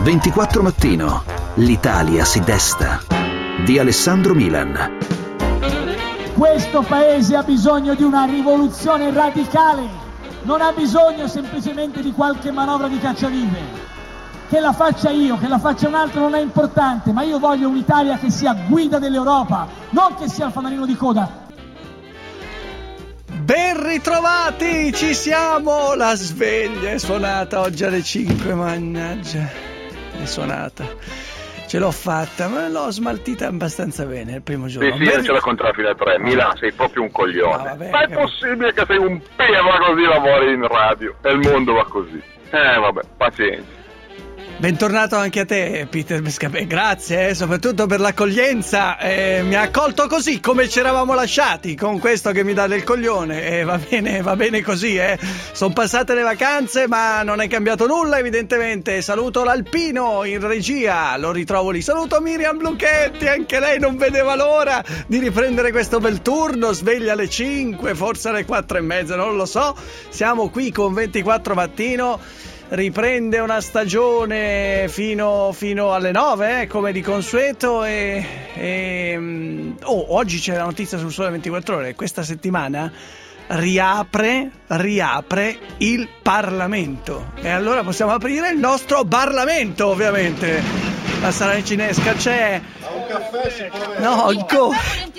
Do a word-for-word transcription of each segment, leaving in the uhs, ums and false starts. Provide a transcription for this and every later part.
ventiquattro Mattino. L'Italia si desta. Di Alessandro Milan. Questo paese ha bisogno di una rivoluzione radicale, non ha bisogno semplicemente di qualche manovra di cacciavite. Che la faccia io, che la faccia un altro non è importante, ma io voglio un'Italia che sia guida dell'Europa, non che sia il fanalino di coda. Ben ritrovati, ci siamo, la sveglia è suonata oggi alle cinque, mannaggia, è suonata, ce l'ho fatta, ma l'ho smaltita abbastanza bene il primo giorno. Sì, sì, ben... io ce l'ho contro fino alle tre, Milan, sei proprio un coglione, ah, vabbè, ma è possibile che sei un perro così lavori in radio e il mondo va così, eh vabbè, pazienza. Bentornato anche a te, Peter Bescapè, grazie eh, soprattutto per l'accoglienza, eh, mi ha accolto così come ci eravamo lasciati, con questo che mi dà del coglione, e eh, va bene, va bene così, eh. Sono passate le vacanze ma non è cambiato nulla evidentemente. Saluto l'Alpino in regia, lo ritrovo lì, saluto Miriam Lucchetti, anche lei non vedeva l'ora di riprendere questo bel turno, sveglia alle cinque, forse alle quattro e mezza, non lo so, siamo qui con ventiquattro Mattino. Riprende una stagione fino, fino alle nove, eh, come di consueto, e, e oh, oggi c'è la notizia sul Sole ventiquattro Ore, questa settimana riapre, riapre il Parlamento, e allora possiamo aprire il nostro Parlamento, ovviamente. La Saracinesca c'è. Un caffè si può avere. No, ancora.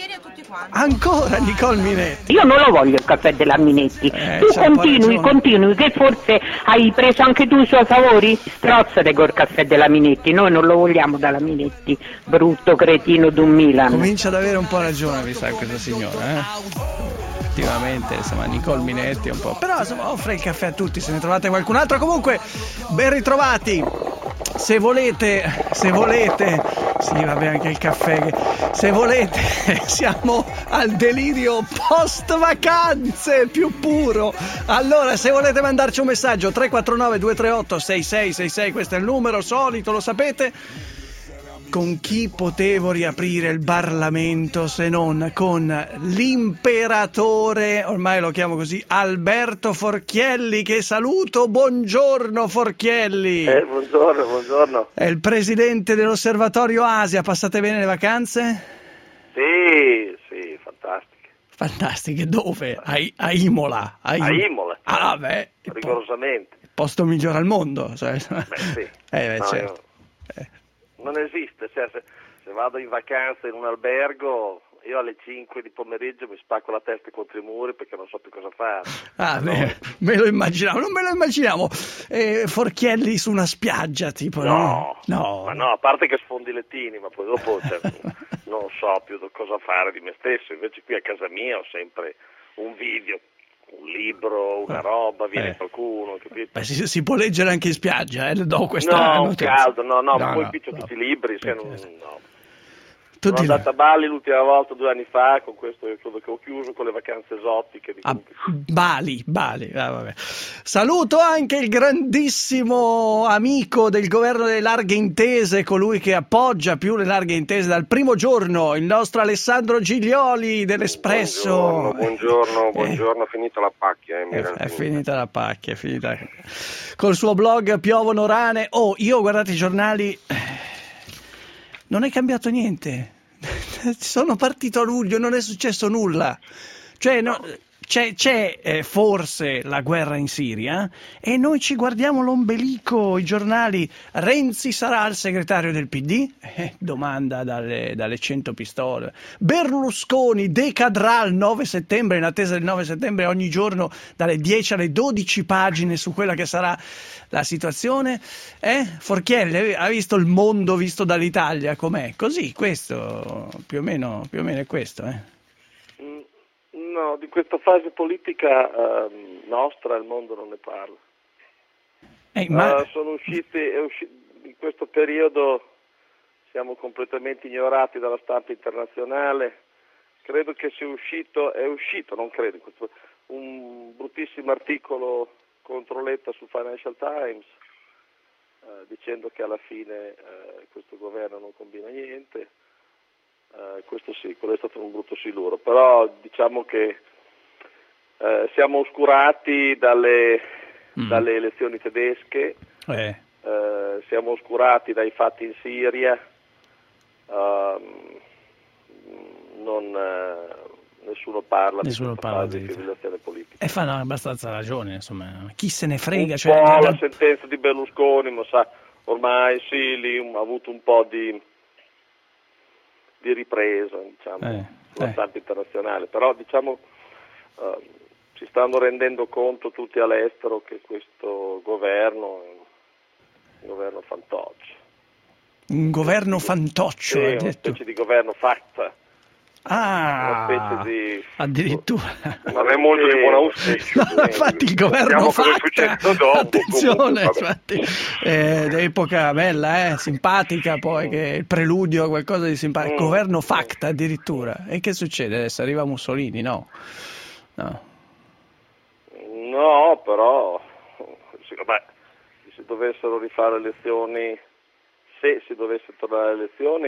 Ancora Nicole Minetti. Io non lo voglio il caffè della Minetti. Eh, tu continui, continui, che forse hai preso anche tu i suoi favori? Strozzate col caffè della Minetti, noi non lo vogliamo dalla Minetti, brutto cretino d'un Milan. Comincia ad avere un po' ragione, mi sa, questa signora, eh? Effettivamente, insomma, Nicole Minetti un po'. Però insomma offre il caffè a tutti, se ne trovate qualcun altro. Comunque, ben ritrovati. Se volete, se volete, sì, vabbè, anche il caffè, se volete, siamo al delirio post vacanze più puro. Allora, se volete mandarci un messaggio, tre quattro nove due tre otto sei sei sei sei, questo è il numero solito, lo sapete. Con chi potevo riaprire il Parlamento se non con l'imperatore, ormai lo chiamo così, Alberto Forchielli, che saluto. Buongiorno Forchielli. Eh, buongiorno, buongiorno. È il presidente dell'Osservatorio Asia, passate bene le vacanze? Sì, sì, fantastiche. Fantastiche, dove? A, a Imola. A, a Imola. Ah, beh. Rigorosamente. Il posto migliore al mondo. Cioè. Beh, sì. Eh, beh, no, certo. Io... Eh. Non esiste, cioè, se, se vado in vacanza in un albergo, io alle cinque di pomeriggio mi spacco la testa contro i muri perché non so più cosa fare. Ah, no. beh, me lo immaginiamo, non me lo immaginiamo. Eh, Forchielli su una spiaggia, tipo, no? No, no. Ma no, a parte che sfondi i lettini, ma poi dopo cioè, non so più cosa fare di me stesso. Invece qui a casa mia ho sempre un video, un libro, una roba, viene eh. qualcuno, capito? Beh, si, si può leggere anche in spiaggia, eh? Do questa no, notizia. caldo, no, no, no poi no, piccio no, tutti i libri, se non, certo. no. Tutti Sono andato a Bali l'ultima volta due anni fa, con questo io credo che ho chiuso con le vacanze esotiche. Di ah, Bali, Bali, ah, vabbè. Saluto anche il grandissimo amico del governo delle larghe intese, colui che appoggia più le larghe intese dal primo giorno, il nostro Alessandro Giglioli dell'Espresso. Buongiorno, buongiorno, buongiorno, eh, finita la pacchia. Eh, è, è finita la pacchia, è finita. Col suo blog Piovono Rane. Oh, io guardate i giornali, non è cambiato niente. Sono partito a luglio, non è successo nulla. Cioè, no, c'è, c'è eh, forse la guerra in Siria e noi ci guardiamo l'ombelico, i giornali. Renzi sarà il segretario del P D? Eh, domanda dalle, dalle cento pistole. Berlusconi decadrà il nove settembre, in attesa del nove settembre, ogni giorno dalle dieci alle dodici pagine su quella che sarà la situazione. Eh? Forchielli ha visto il mondo visto dall'Italia com'è? Così, questo più o meno, più o meno è questo, eh? No, di questa fase politica eh, nostra il mondo non ne parla. Eh, ma... uh, sono usciti, è usci- in questo periodo siamo completamente ignorati dalla stampa internazionale. Credo che sia uscito, è uscito, non credo, questo, un bruttissimo articolo contro Letta su Financial Times eh, dicendo che alla fine eh, questo governo non combina niente. Uh, questo sì, quello è stato un brutto siluro, però diciamo che uh, siamo oscurati dalle, mm. dalle elezioni tedesche, eh. eh, siamo oscurati dai fatti in Siria, uh, non, uh, nessuno parla nessuno di parla di di civilizzazione politica. E fanno abbastanza ragione, insomma, chi se ne frega. Un cioè, po' da, da... la sentenza di Berlusconi, ma sa, ormai sì, lì ha avuto un po' di, di ripresa, diciamo, eh, sulla eh. stampa internazionale, però diciamo uh, si stanno rendendo conto tutti all'estero che questo governo è un governo fantoccio. Un governo fantoccio? Sì, ha una detto. specie di governo fatta. Ah, una specie di... addirittura. Non è molto di buon auspicio. No, infatti il governo fatta, dopo, attenzione, comunque, infatti, eh, d'epoca bella, eh, simpatica, poi che il preludio a qualcosa di simpatico, Mm. governo facta addirittura. E che succede adesso? Arriva Mussolini, no? No, No, però sì, vabbè, se si dovessero rifare le elezioni, se si dovesse tornare alle elezioni,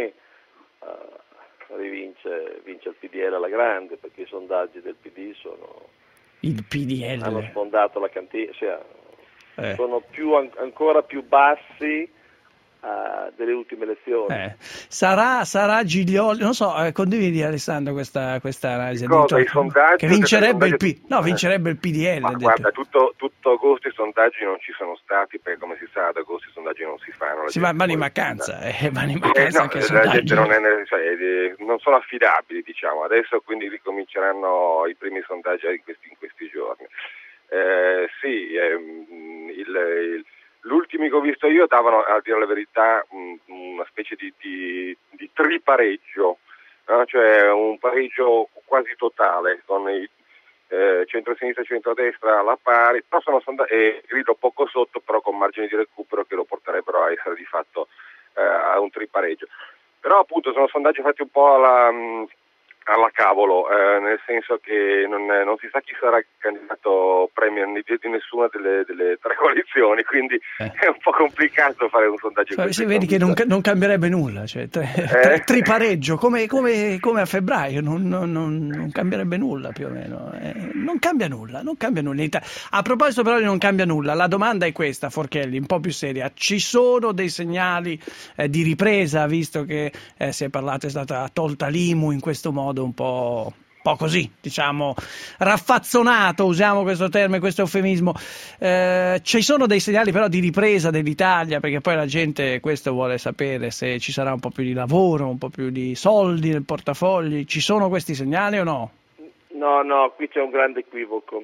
uh, rivince vince il P D L alla grande, perché i sondaggi del P D sono il P D L hanno sfondato la cantina, cioè, eh. sono più, an- ancora più bassi uh, delle ultime elezioni. Eh. Sarà, sarà Giglioli, non so, eh, condividi Alessandro questa, questa analisi? Cosa, i sondaggi, che vincerebbe il, sondaggi, P... no, eh. vincerebbe il P D L. Ma guarda, tutto, tutto agosto i sondaggi non ci sono stati, perché come si sa ad agosto i sondaggi non si fanno. Si va, vanno in vacanza, eh, vanno in vacanza eh, no, anche i la sondaggi. gente non, è, cioè, eh, non sono affidabili, diciamo. Adesso quindi ricominceranno i primi sondaggi in questi, in questi giorni. Eh, sì, ehm, il, il, l'ultimi che ho visto io davano, a dire la verità, mh, una specie di, di, di tripareggio, no? Cioè un pareggio quasi totale, con i eh, centro-sinistra e centro-destra alla pari, però sono sondaggi, e grido poco sotto, però con margini di recupero che lo porterebbero a essere di fatto eh, a un tripareggio. Però appunto sono sondaggi fatti un po' alla... Mh, alla cavolo, eh, nel senso che non, non si sa chi sarà il candidato premier di, di nessuna delle, delle tre coalizioni, quindi eh. è un po' complicato fare un sondaggio. Cioè, si vedi che non, non cambierebbe nulla, cioè, tre, eh? tre, tripareggio come, come, come a febbraio, non, non, non cambierebbe nulla più o meno, eh, non cambia nulla, non cambia nulla. A proposito però di non cambia nulla, la domanda è questa, Forchelli, un po' più seria: ci sono dei segnali eh, di ripresa, visto che eh, si è parlato, è stata tolta l'I M U in questo modo un po', po' così, diciamo, raffazzonato, usiamo questo termine, questo eufemismo. Eh, ci sono dei segnali però di ripresa dell'Italia, perché poi la gente questo vuole sapere, se ci sarà un po' più di lavoro, un po' più di soldi nel portafogli. Ci sono questi segnali o no? No, no, qui c'è un grande equivoco.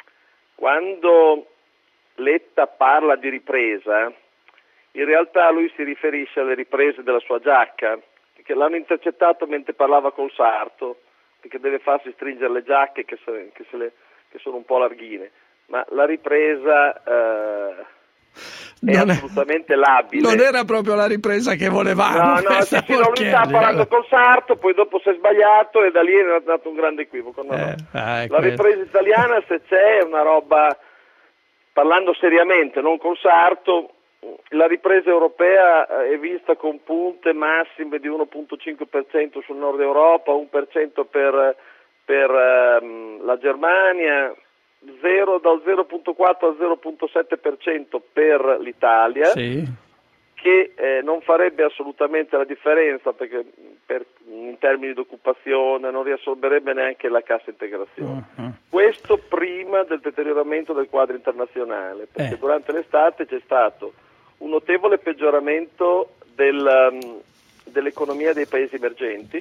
Quando Letta parla di ripresa, in realtà lui si riferisce alle riprese della sua giacca, che l'hanno intercettato mentre parlava col sarto, perché deve farsi stringere le giacche che, se, che, se le, che sono un po' larghine, ma la ripresa eh, è non assolutamente è, labile. Non era proprio la ripresa che volevamo. No, no, sì, sì, no, lui stava parlando col sarto, poi dopo si è sbagliato e da lì è nato un grande equivoco. No, eh, no. ah, la ripresa italiana, se c'è, è una roba, parlando seriamente, non col sarto. La ripresa europea è vista con punte massime di uno virgola cinque per cento sul nord Europa, uno per cento per, per um, la Germania, zero, dal zero virgola quattro al zero virgola sette per cento per l'Italia, sì. che eh, non farebbe assolutamente la differenza, perché per, in termini di occupazione non riassorberebbe neanche la cassa integrazione. Uh-huh. Questo prima del deterioramento del quadro internazionale, perché eh. durante l'estate c'è stato un notevole peggioramento del, um, dell'economia dei paesi emergenti,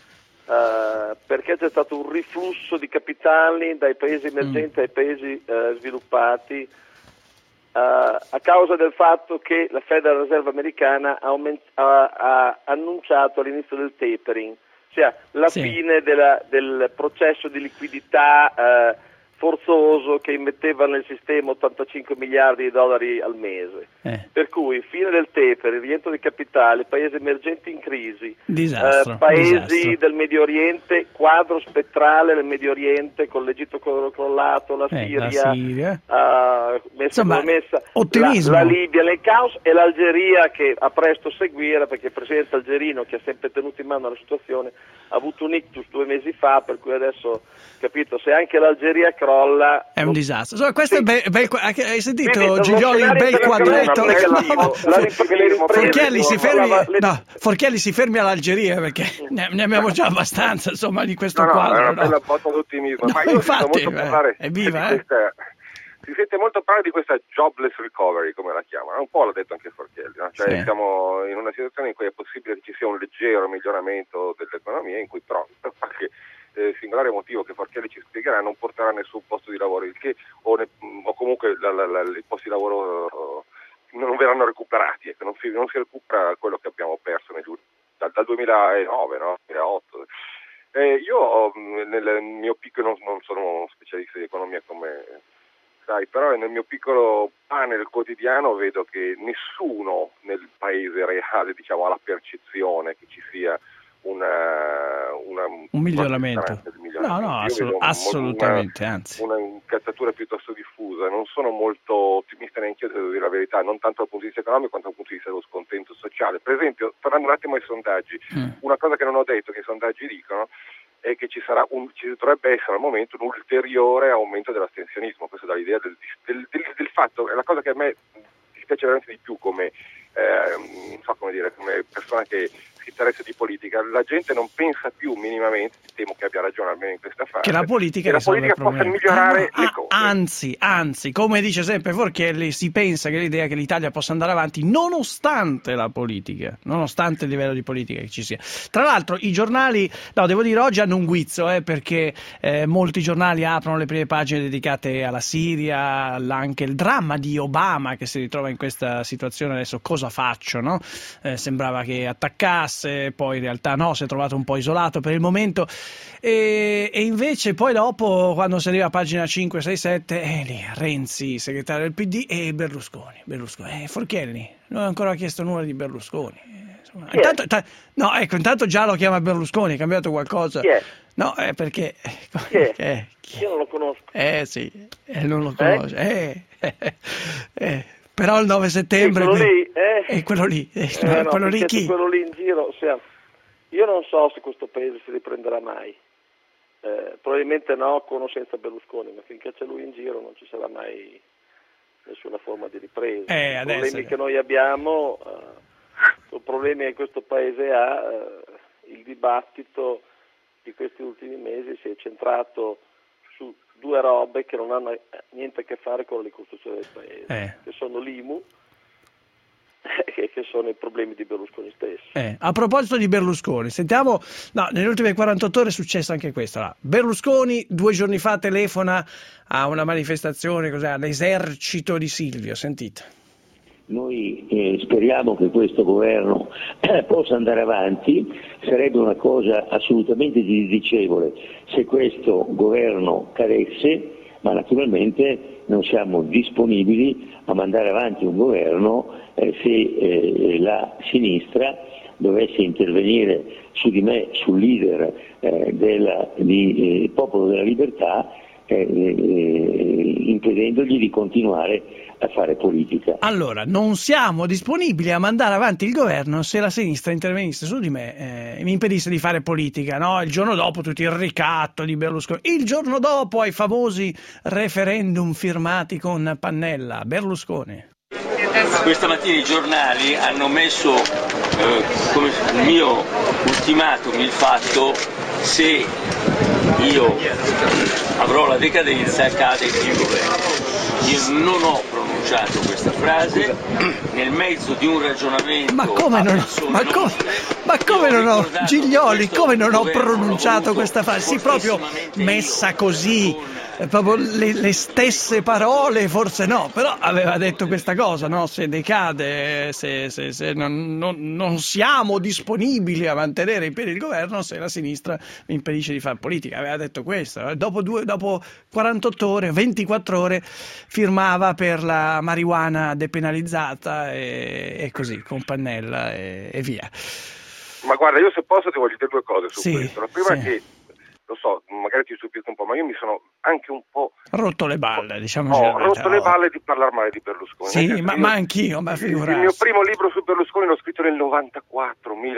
uh, perché c'è stato un riflusso di capitali dai paesi emergenti mm. ai paesi uh, sviluppati, uh, a causa del fatto che la Federal Reserve americana ha, aument- ha, ha annunciato all'inizio del tapering, cioè la sì. fine della, del processo di liquidità uh, forzoso che immetteva nel sistema ottantacinque miliardi di dollari al mese. Eh. Per cui fine del taper, il rientro di capitali, paesi emergenti in crisi, disastro, eh, paesi disastro. del Medio Oriente, quadro spettrale del Medio Oriente con l'Egitto crollato, la eh, Siria, la Siria. Uh, messa, Insomma, messa ottimismo. La, la Libia nel caos e l'Algeria che a presto seguire, perché il presidente algerino, che ha sempre tenuto in mano la situazione, ha avuto un ictus due mesi fa, per cui adesso, capito, se anche l'Algeria crolla. È un disastro. Insomma, questo sì. è bel, bel, hai sentito Quindi, Giglioli, il bel quadretto? Forchielli si fermi, le... no, Forchielli si fermi all'Algeria, perché ne, ne abbiamo già abbastanza, insomma, di questo no, quadro. No, è una no? bella botta d'ottimismo. No, Ma io infatti, molto parlare è viva, di eh. questa, si sente molto parlare di questa jobless recovery, come la chiamano. Un po' l'ha detto anche Forchielli, no? Cioè Sì. siamo in una situazione in cui è possibile che ci sia un leggero miglioramento dell'economia, in cui però per qualche eh, singolare motivo che Forchielli ci spiegherà non porterà nessun posto di lavoro, il che o, ne, o comunque la, la, la, i posti di lavoro uh, non verranno recuperati, ecco, non, si, non si recupera quello che abbiamo perso negli, dal, dal duemilanove, no? duemilaotto. Eh, io nel mio piccolo, non, non sono uno specialista di economia come sai, però nel mio piccolo panel quotidiano vedo che nessuno nel paese reale, diciamo, ha la percezione che ci sia una, una un miglioramento. miglioramento. No, no, assolut- assolutamente, una, anzi. Una incazzatura piuttosto diffusa. Non sono molto ottimista neanche io, devo dire la verità, non tanto dal punto di vista economico quanto dal punto di vista dello scontento sociale. Per esempio, tornando un attimo ai sondaggi, mm. una cosa che non ho detto, che i sondaggi dicono, è che ci sarà un, ci dovrebbe essere al momento un ulteriore aumento dell'astensionismo. Questo dà l'idea del, del, del, del fatto, è la cosa che a me dispiace veramente di più come, eh, non so come dire, come persona che si interessa di politica. La gente non pensa più minimamente, temo che abbia ragione almeno in questa fase, che la politica, che la politica possa migliorare ah, le ah, cose. Anzi, anzi, come dice sempre Forchielli, si pensa che l'idea che l'Italia possa andare avanti nonostante la politica, nonostante il livello di politica che ci sia. Tra l'altro i giornali, no, devo dire oggi hanno un guizzo, eh, perché eh, molti giornali aprono le prime pagine dedicate alla Siria, anche il dramma di Obama che si ritrova in questa situazione adesso, cosa faccio, no? Eh, sembrava che attaccasse, poi in realtà no, si è trovato un po' isolato per il momento e, e invece poi dopo, quando si arriva a pagina cinque, sei, sette, è lì Renzi, segretario del P D, e Berlusconi, Berlusconi. Eh, Forchielli non ha ancora chiesto nulla di Berlusconi. Insomma, intanto, ta, no, ecco, intanto già lo chiama Berlusconi, è cambiato qualcosa? Chi è? No, è perché... Chi è? Eh, chi è? Io non lo conosco. Eh sì, eh, non lo conosce. Eh? Eh, eh, eh. Però il nove settembre... E quello lì, eh? E quello lì, eh, eh, no, no, quello lì chi? Quello lì in giro, ossia, io non so se questo paese si riprenderà mai. Eh, probabilmente no, con o senza Berlusconi, ma finché c'è lui in giro non ci sarà mai nessuna forma di ripresa. Eh, I adesso... problemi che noi abbiamo, eh, i problemi che questo paese ha, eh, il dibattito di questi ultimi mesi si è centrato su due robe che non hanno niente a che fare con la ricostruzione del paese, eh. che sono l'I M U e che sono i problemi di Berlusconi stesso. Eh, a proposito di Berlusconi, sentiamo, no, nelle ultime quarantotto ore è successo anche questo. Allora, Berlusconi due giorni fa telefona a una manifestazione, cos'è, all'esercito di Silvio, sentite. Noi eh, speriamo che questo governo eh, possa andare avanti, sarebbe una cosa assolutamente disdicevole se questo governo cadesse, ma naturalmente non siamo disponibili a mandare avanti un governo eh, se eh, la sinistra dovesse intervenire su di me, sul leader eh, del di, eh, Popolo della Libertà, eh, eh, impedendogli di continuare a fare politica. Allora, non siamo disponibili a mandare avanti il governo se la sinistra intervenisse su di me eh, e mi impedisse di fare politica, no? Il giorno dopo tutto il ricatto di Berlusconi, il giorno dopo ai famosi referendum firmati con Pannella, Berlusconi. Questa mattina i giornali hanno messo eh, come mio ultimatum il fatto: se io avrò la decadenza cade il governo. Io non ho pronunciato questa frase nel mezzo di un ragionamento. Ma come non ho, ma come, ma come non ho, Giglioli, come non ho pronunciato questa frase? Sì, proprio messa così, proprio le, le stesse parole, forse no, però aveva detto questa cosa, no? Se decade, se, se, se non, non, non siamo disponibili a mantenere in piedi il governo se la sinistra mi impedisce di fare politica, aveva detto questo. Dopo, due, dopo quarantotto ore, ventiquattro ore firmava per la marijuana depenalizzata e, e così, con Pannella e, e via. Ma guarda, io se posso ti voglio dire due cose su sì, questo. La prima sì. è che, lo so, magari ti stupisco un po', ma io mi sono anche un po' rotto le balle, diciamo. Ho rotto le balle di parlare male di Berlusconi. Sì, ma, io, ma anch'io, ma figurarsi. Il mio primo libro su Berlusconi l'ho scritto nel novantaquattro, Milan,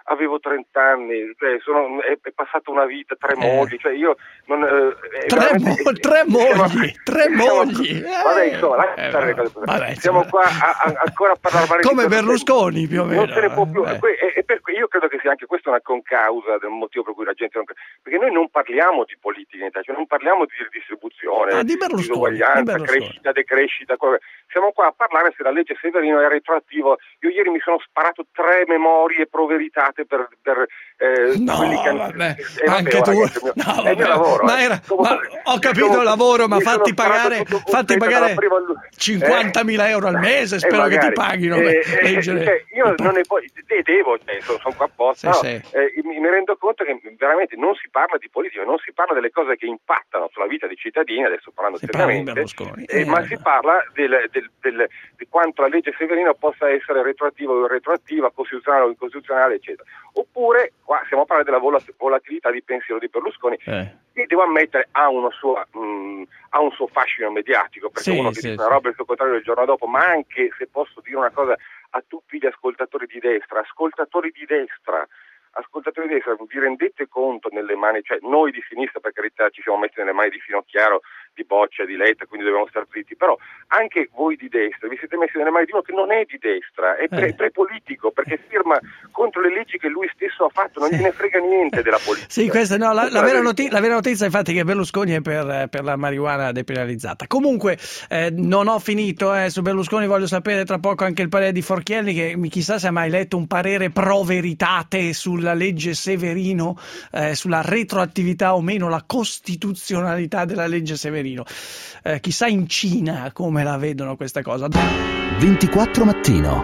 avevo trenta anni, cioè sono, è, è passata una vita, tre eh. mogli, cioè io non... Eh, tre, mo- tre mogli, siamo, tre mogli! Siamo, vabbè, insomma, eh, vabbè, vabbè, vabbè, siamo qua a, a, ancora a parlare... Come Berlusconi, più o meno. Non se ne può più, eh. e, e per, io credo che sia anche questa una concausa del motivo per cui la gente non... Perché noi non parliamo di politica in Italia, cioè non parliamo di redistribuzione, ah, di disuguaglianza, crescita, decrescita, siamo qua a parlare se la legge Severino è retroattivo. Io ieri mi sono sparato tre memorie proveritate per, per eh, no, quelli che vabbè, eh, anche vabbè, tu ragazzi, no, è il mio lavoro, ma eh. era, ma ho capito il lavoro, ma fatti pagare, fatti pagare cinquantamila euro al mese, spero eh, che ti paghino eh, per leggere. Eh, io non ne poi devo, cioè, sono, sono qua apposta, sì, no, sì. Eh, mi, mi rendo conto che veramente non si parla di politica, non si parla delle cose che impattano sulla vita dei cittadini, adesso parlando si seriamente, parla eh, eh, ma si parla del, del, del, di quanto la legge Severino possa essere retroattiva o irretroattiva, costituzionale o incostituzionale, eccetera. Oppure, qua stiamo a parlare della vol- volatilità di pensiero di Berlusconi, eh. che devo ammettere ha, una sua, mh, ha un suo fascino mediatico, perché sì, uno che sì, dice una roba e il suo contrario il giorno dopo, ma anche, se posso dire una cosa a tutti gli ascoltatori di destra, ascoltatori di destra, ascoltatori di destra, vi rendete conto nelle mani, cioè noi di sinistra per carità ci siamo messi nelle mani di Finocchiaro, di Boccia, di Letta, quindi dobbiamo stare zitti, però anche voi di destra vi siete messi nelle mani di uno che non è di destra, è pre- eh. prepolitico, perché firma contro le leggi che lui stesso ha fatto, non sì. gliene frega niente della politica. Sì, questa, no, la, la, vera noti- la vera notizia infatti è che Berlusconi è per, per la marijuana depenalizzata. Comunque eh, non ho finito, eh, su Berlusconi voglio sapere tra poco anche il parere di Forchielli, che chissà se ha mai letto un parere pro veritate sulla legge Severino, eh, sulla retroattività o meno, la costituzionalità della legge Severino. Eh, chissà in Cina come la vedono questa cosa. ventiquattro mattino.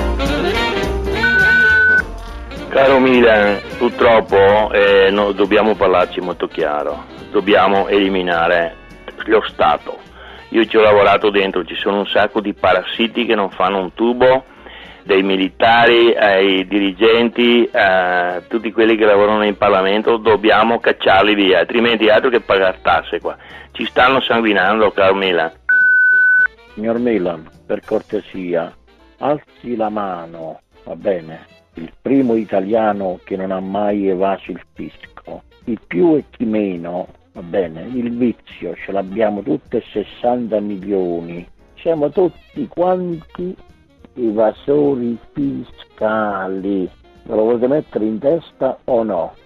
Caro Milan, purtroppo eh, no, dobbiamo parlarci molto chiaro, dobbiamo eliminare lo Stato. Io ci ho lavorato dentro, ci sono un sacco di parassiti che non fanno un tubo, dai militari ai dirigenti, a tutti quelli che lavorano in Parlamento, dobbiamo cacciarli via, altrimenti altro che pagare tasse qua. Ci stanno sanguinando, caro Milan. Signor Milan, per cortesia, alzi la mano, va bene? Il primo italiano che non ha mai evaso il fisco, chi più e chi meno, va bene? Il vizio ce l'abbiamo tutti, sessanta milioni, siamo tutti quanti evasori fiscali. Ve lo volete mettere in testa o no?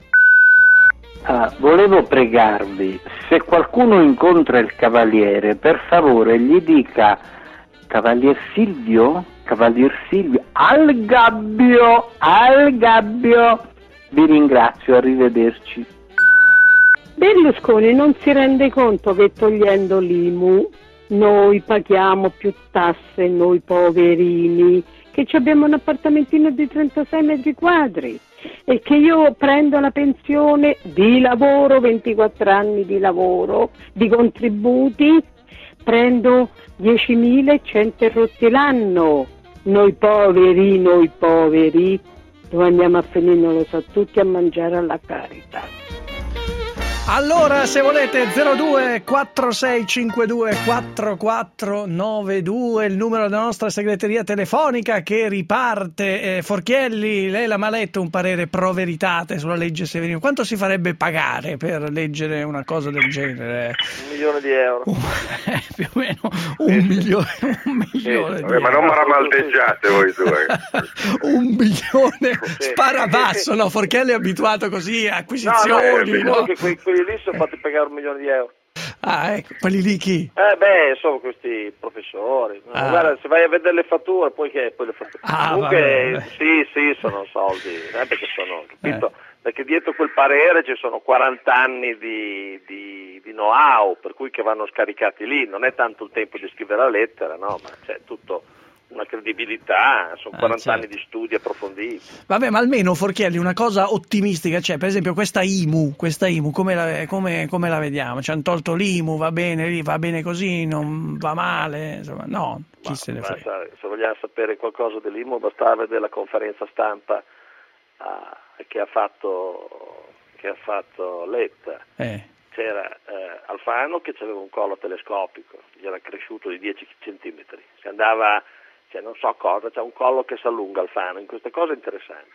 Ah, volevo pregarvi, se qualcuno incontra il Cavaliere, per favore gli dica Cavalier Silvio, Cavalier Silvio, al gabbio, al gabbio. Vi ringrazio, arrivederci. Berlusconi non si rende conto che togliendo l'I M U noi paghiamo più tasse, noi poverini, che abbiamo un appartamentino di trentasei metri quadri e che io prendo la pensione di lavoro, ventiquattro anni di lavoro, di contributi, prendo diecimilacento rotti l'anno. Noi poveri, noi poveri, dove andiamo a finire non lo so, tutti a mangiare alla Carità. Allora, se volete, zero due quattro sei cinque due quattro quattro nove due, il numero della nostra segreteria telefonica che riparte. Eh, Forchielli, lei l'ha mai letto un parere pro veritate sulla legge Severino? Quanto si farebbe pagare per leggere una cosa del genere? Un milione di euro. eh, più o meno un milione, un milione sì, di vabbè, euro. ma non maramaldeggiate voi due. Un milione, spara basso, no? Forchielli è abituato così a acquisizioni, no? no? no? Che quelli, quelli lì sono fatti pagare un milione di euro. Ah, ecco, quelli lì chi? Eh beh, sono questi professori. Ah. Guarda, se vai a vedere le fatture, poi che poi le fatture. Ah, comunque, vabbè. sì, sì, sono soldi, eh, perché sono, capito? Eh. Perché dietro quel parere ci sono quaranta anni di, di, di know-how, per cui che vanno scaricati lì. Non è tanto il tempo di scrivere la lettera, no? Ma c'è tutto una credibilità, sono quaranta ah, certo. anni di studi approfonditi. Vabbè, ma almeno Forchielli una cosa ottimistica, cioè per esempio questa I M U, questa I M U come la, come, come la vediamo? Ci hanno tolto l'I M U, va bene lì, va bene così, non va male, insomma, no, chi ma, se ne frega. Se vogliamo sapere qualcosa dell'I M U bastava vedere la conferenza stampa ah, che ha fatto che ha fatto Letta. Eh. C'era eh, Alfano che aveva un collo telescopico, gli era cresciuto di dieci centimetri, si andava, cioè non so cosa, c'è un collo che si allunga Alfano, in queste cose interessanti.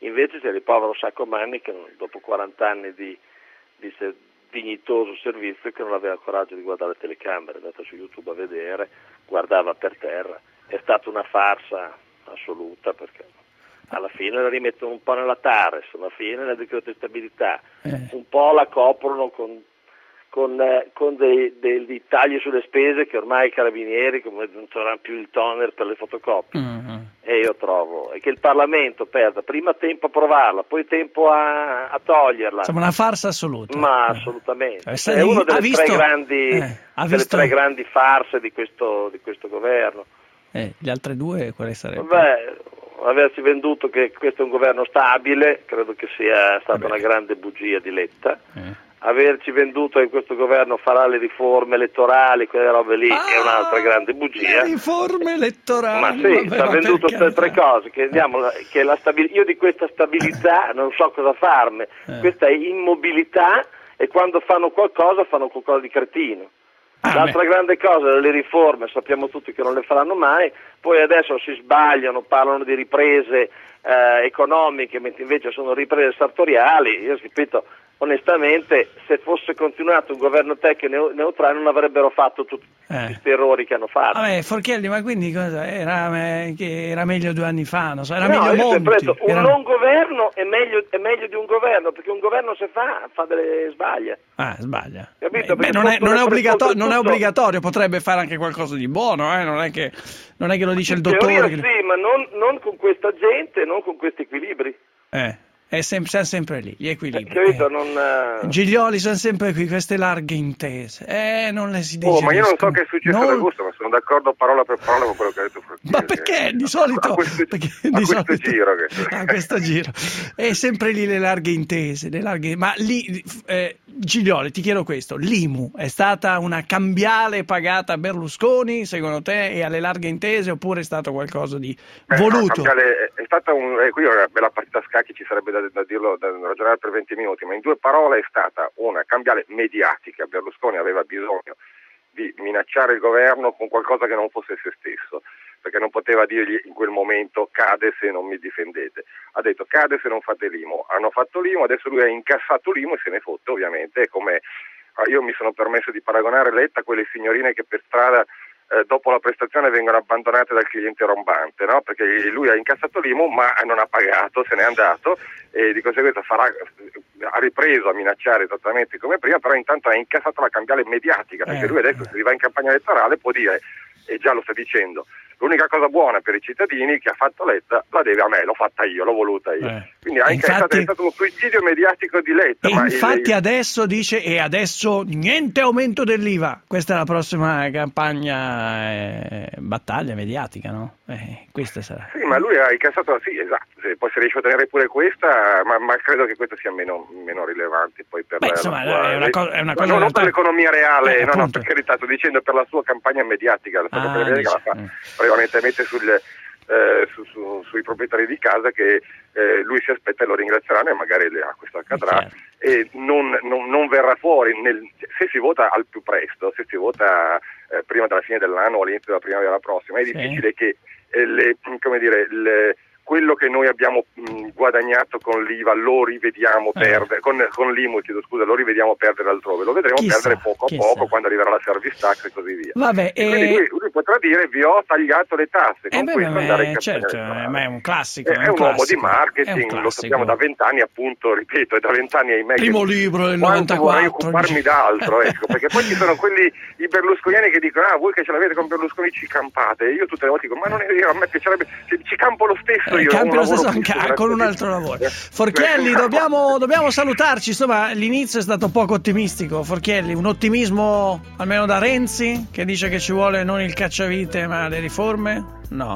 Invece c'è il povero Saccomanni che dopo quaranta anni di, di se, dignitoso servizio che non aveva il coraggio di guardare le telecamere, è andato su YouTube a vedere, guardava per terra. È stata una farsa assoluta, perché alla fine la rimettono un po' nella TARES, alla fine nel decreto di stabilità, eh. un po' la coprono con, con, eh, con dei, dei, dei tagli sulle spese che ormai i carabinieri come non c'erano più il toner per le fotocopie. Mm-hmm. E io trovo che il Parlamento perda prima tempo a provarla, poi tempo a, a toglierla. Insomma, una farsa assoluta. Ma eh. assolutamente. Eh, è una delle, visto, tre grandi, eh, delle visto... tre grandi farse di questo, di questo governo. Eh, le altre due quali sarebbero? Beh, averci venduto che questo è un governo stabile, credo che sia stata Vabbè. una grande bugia di Letta. Eh. Averci venduto che questo governo farà le riforme elettorali, quelle robe lì, ah, è un'altra grande bugia. Le riforme elettorali. Ma sì, ci ha venduto queste tre cose, che, andiamo, che la stabil- io di questa stabilità non so cosa farne, eh. questa è immobilità e quando fanno qualcosa fanno qualcosa di cretino. Ah, L'altra beh. grande cosa, le riforme, sappiamo tutti che non le faranno mai, poi adesso si sbagliano, parlano di riprese eh, economiche, mentre invece sono riprese sartoriali. Io ripeto, onestamente, se fosse continuato un governo tecnico neutrale non avrebbero fatto tutti eh. questi errori che hanno fatto. Vabbè, Forchielli, ma quindi cosa? Era, eh, che era meglio due anni fa, non so, era no, meglio io Monti. Detto, un era... non governo è meglio, è meglio di un governo, perché un governo se fa, fa delle sbaglie. Ah, sbaglia. Capito? Beh, non, è, non, è obbligato- non è obbligatorio, potrebbe fare anche qualcosa di buono, eh? non, è che, non è che lo dice il dottore. Teoria che... sì, ma non, non con questa gente, non con questi equilibri. Eh. È sempre, siamo sempre lì, gli equilibri. Capito, eh. non, uh... Giglioli sono sempre qui, queste larghe intese. Eh, non le si dice. Oh, ma io non so che è successo non... ad Augusto, ma sono d'accordo parola per parola con quello che ha detto Forchielli. Ma perché? Di solito... A questo, perché, a di questo solito... giro. Che... A questo giro. È sempre lì le larghe intese. Le larghe... Ma lì, eh, Giglioli, ti chiedo questo. L'I M U è stata una cambiale pagata a Berlusconi, secondo te, e alle larghe intese, oppure è stato qualcosa di eh, voluto? No, cambiale, è stata un... Eh, qui una bella partita a scacchi, ci sarebbe da, da dirlo... Da, ragionare per venti minuti, ma in due parole è stata una cambiale mediatica. Berlusconi aveva bisogno di minacciare il governo con qualcosa che non fosse se stesso, perché non poteva dirgli in quel momento cade se non mi difendete. Ha detto cade se non fate l'I M U. Hanno fatto l'I M U, adesso lui ha incassato l'I M U e se ne fotte, ovviamente. È come io mi sono permesso di paragonare Letta a quelle signorine che per strada Eh, dopo la prestazione vengono abbandonate dal cliente rombante, no? Perché lui ha incassato l'I M U ma non ha pagato, se n'è andato e di conseguenza farà, ha ripreso a minacciare esattamente come prima, però intanto ha incassato la cambiale mediatica, perché eh, lui adesso se va in campagna elettorale può dire, e già lo sta dicendo, l'unica cosa buona per i cittadini che ha fatto Letta la deve a me, l'ho fatta io, l'ho voluta io. Eh. Quindi anche infatti, è, stato, è stato un suicidio mediatico di Letta. E ma infatti il... adesso dice, e adesso niente aumento dell'I V A. Questa è la prossima campagna, eh, battaglia mediatica, no? Eh, questa sarà. Sì, ma lui ha incassato, sì, esatto. Se, poi se riesce a ottenere pure questa, ma, ma credo che questa sia meno, meno rilevante poi per Beh, la, insomma, la sua, è una cosa, è una cosa no, non per l'economia reale, eh, no, no, per carità, sto dicendo per la sua campagna mediatica, la sua ah, campagna mediatica la fa eh. prevalentemente sul, eh, su, su, sui proprietari di casa che eh, lui si aspetta e lo ringrazieranno e magari le, ah, questo accadrà e non, non, non verrà fuori nel, se si vota al più presto, se si vota eh, prima della fine dell'anno o all'inizio della primavera prossima, è difficile sì. che eh, le, come dire, le, quello che noi abbiamo mh, guadagnato con l'I V A lo rivediamo eh. perdere, con, con l'I M U, chiedo scusa, lo rivediamo perdere altrove, lo vedremo chissà, perdere poco a chissà. poco quando arriverà la service tax e così via. Vabbè, e e... quindi lui, lui potrà dire vi ho tagliato le tasse, con eh beh, questo beh, andare in certo, campagna ma è un classico. è, È un, è un classico. uomo di marketing, lo sappiamo da vent'anni appunto, ripeto, è da vent'anni ai meglio. Primo libro del Quanto novantaquattro. vorrei occuparmi d'altro, ecco, perché poi ci sono quelli, i berlusconiani che dicono ah voi che ce l'avete con Berlusconi ci campate, e io tutte le volte dico ma non è vero, a me piacerebbe, ci campo lo stesso eh, io. Campi lo stesso anche con un altro lavoro. Forchielli, dobbiamo, dobbiamo salutarci, insomma l'inizio è stato poco ottimistico. Forchielli, un ottimismo almeno da Renzi che dice che ci vuole non il cacciavite ma le riforme? No.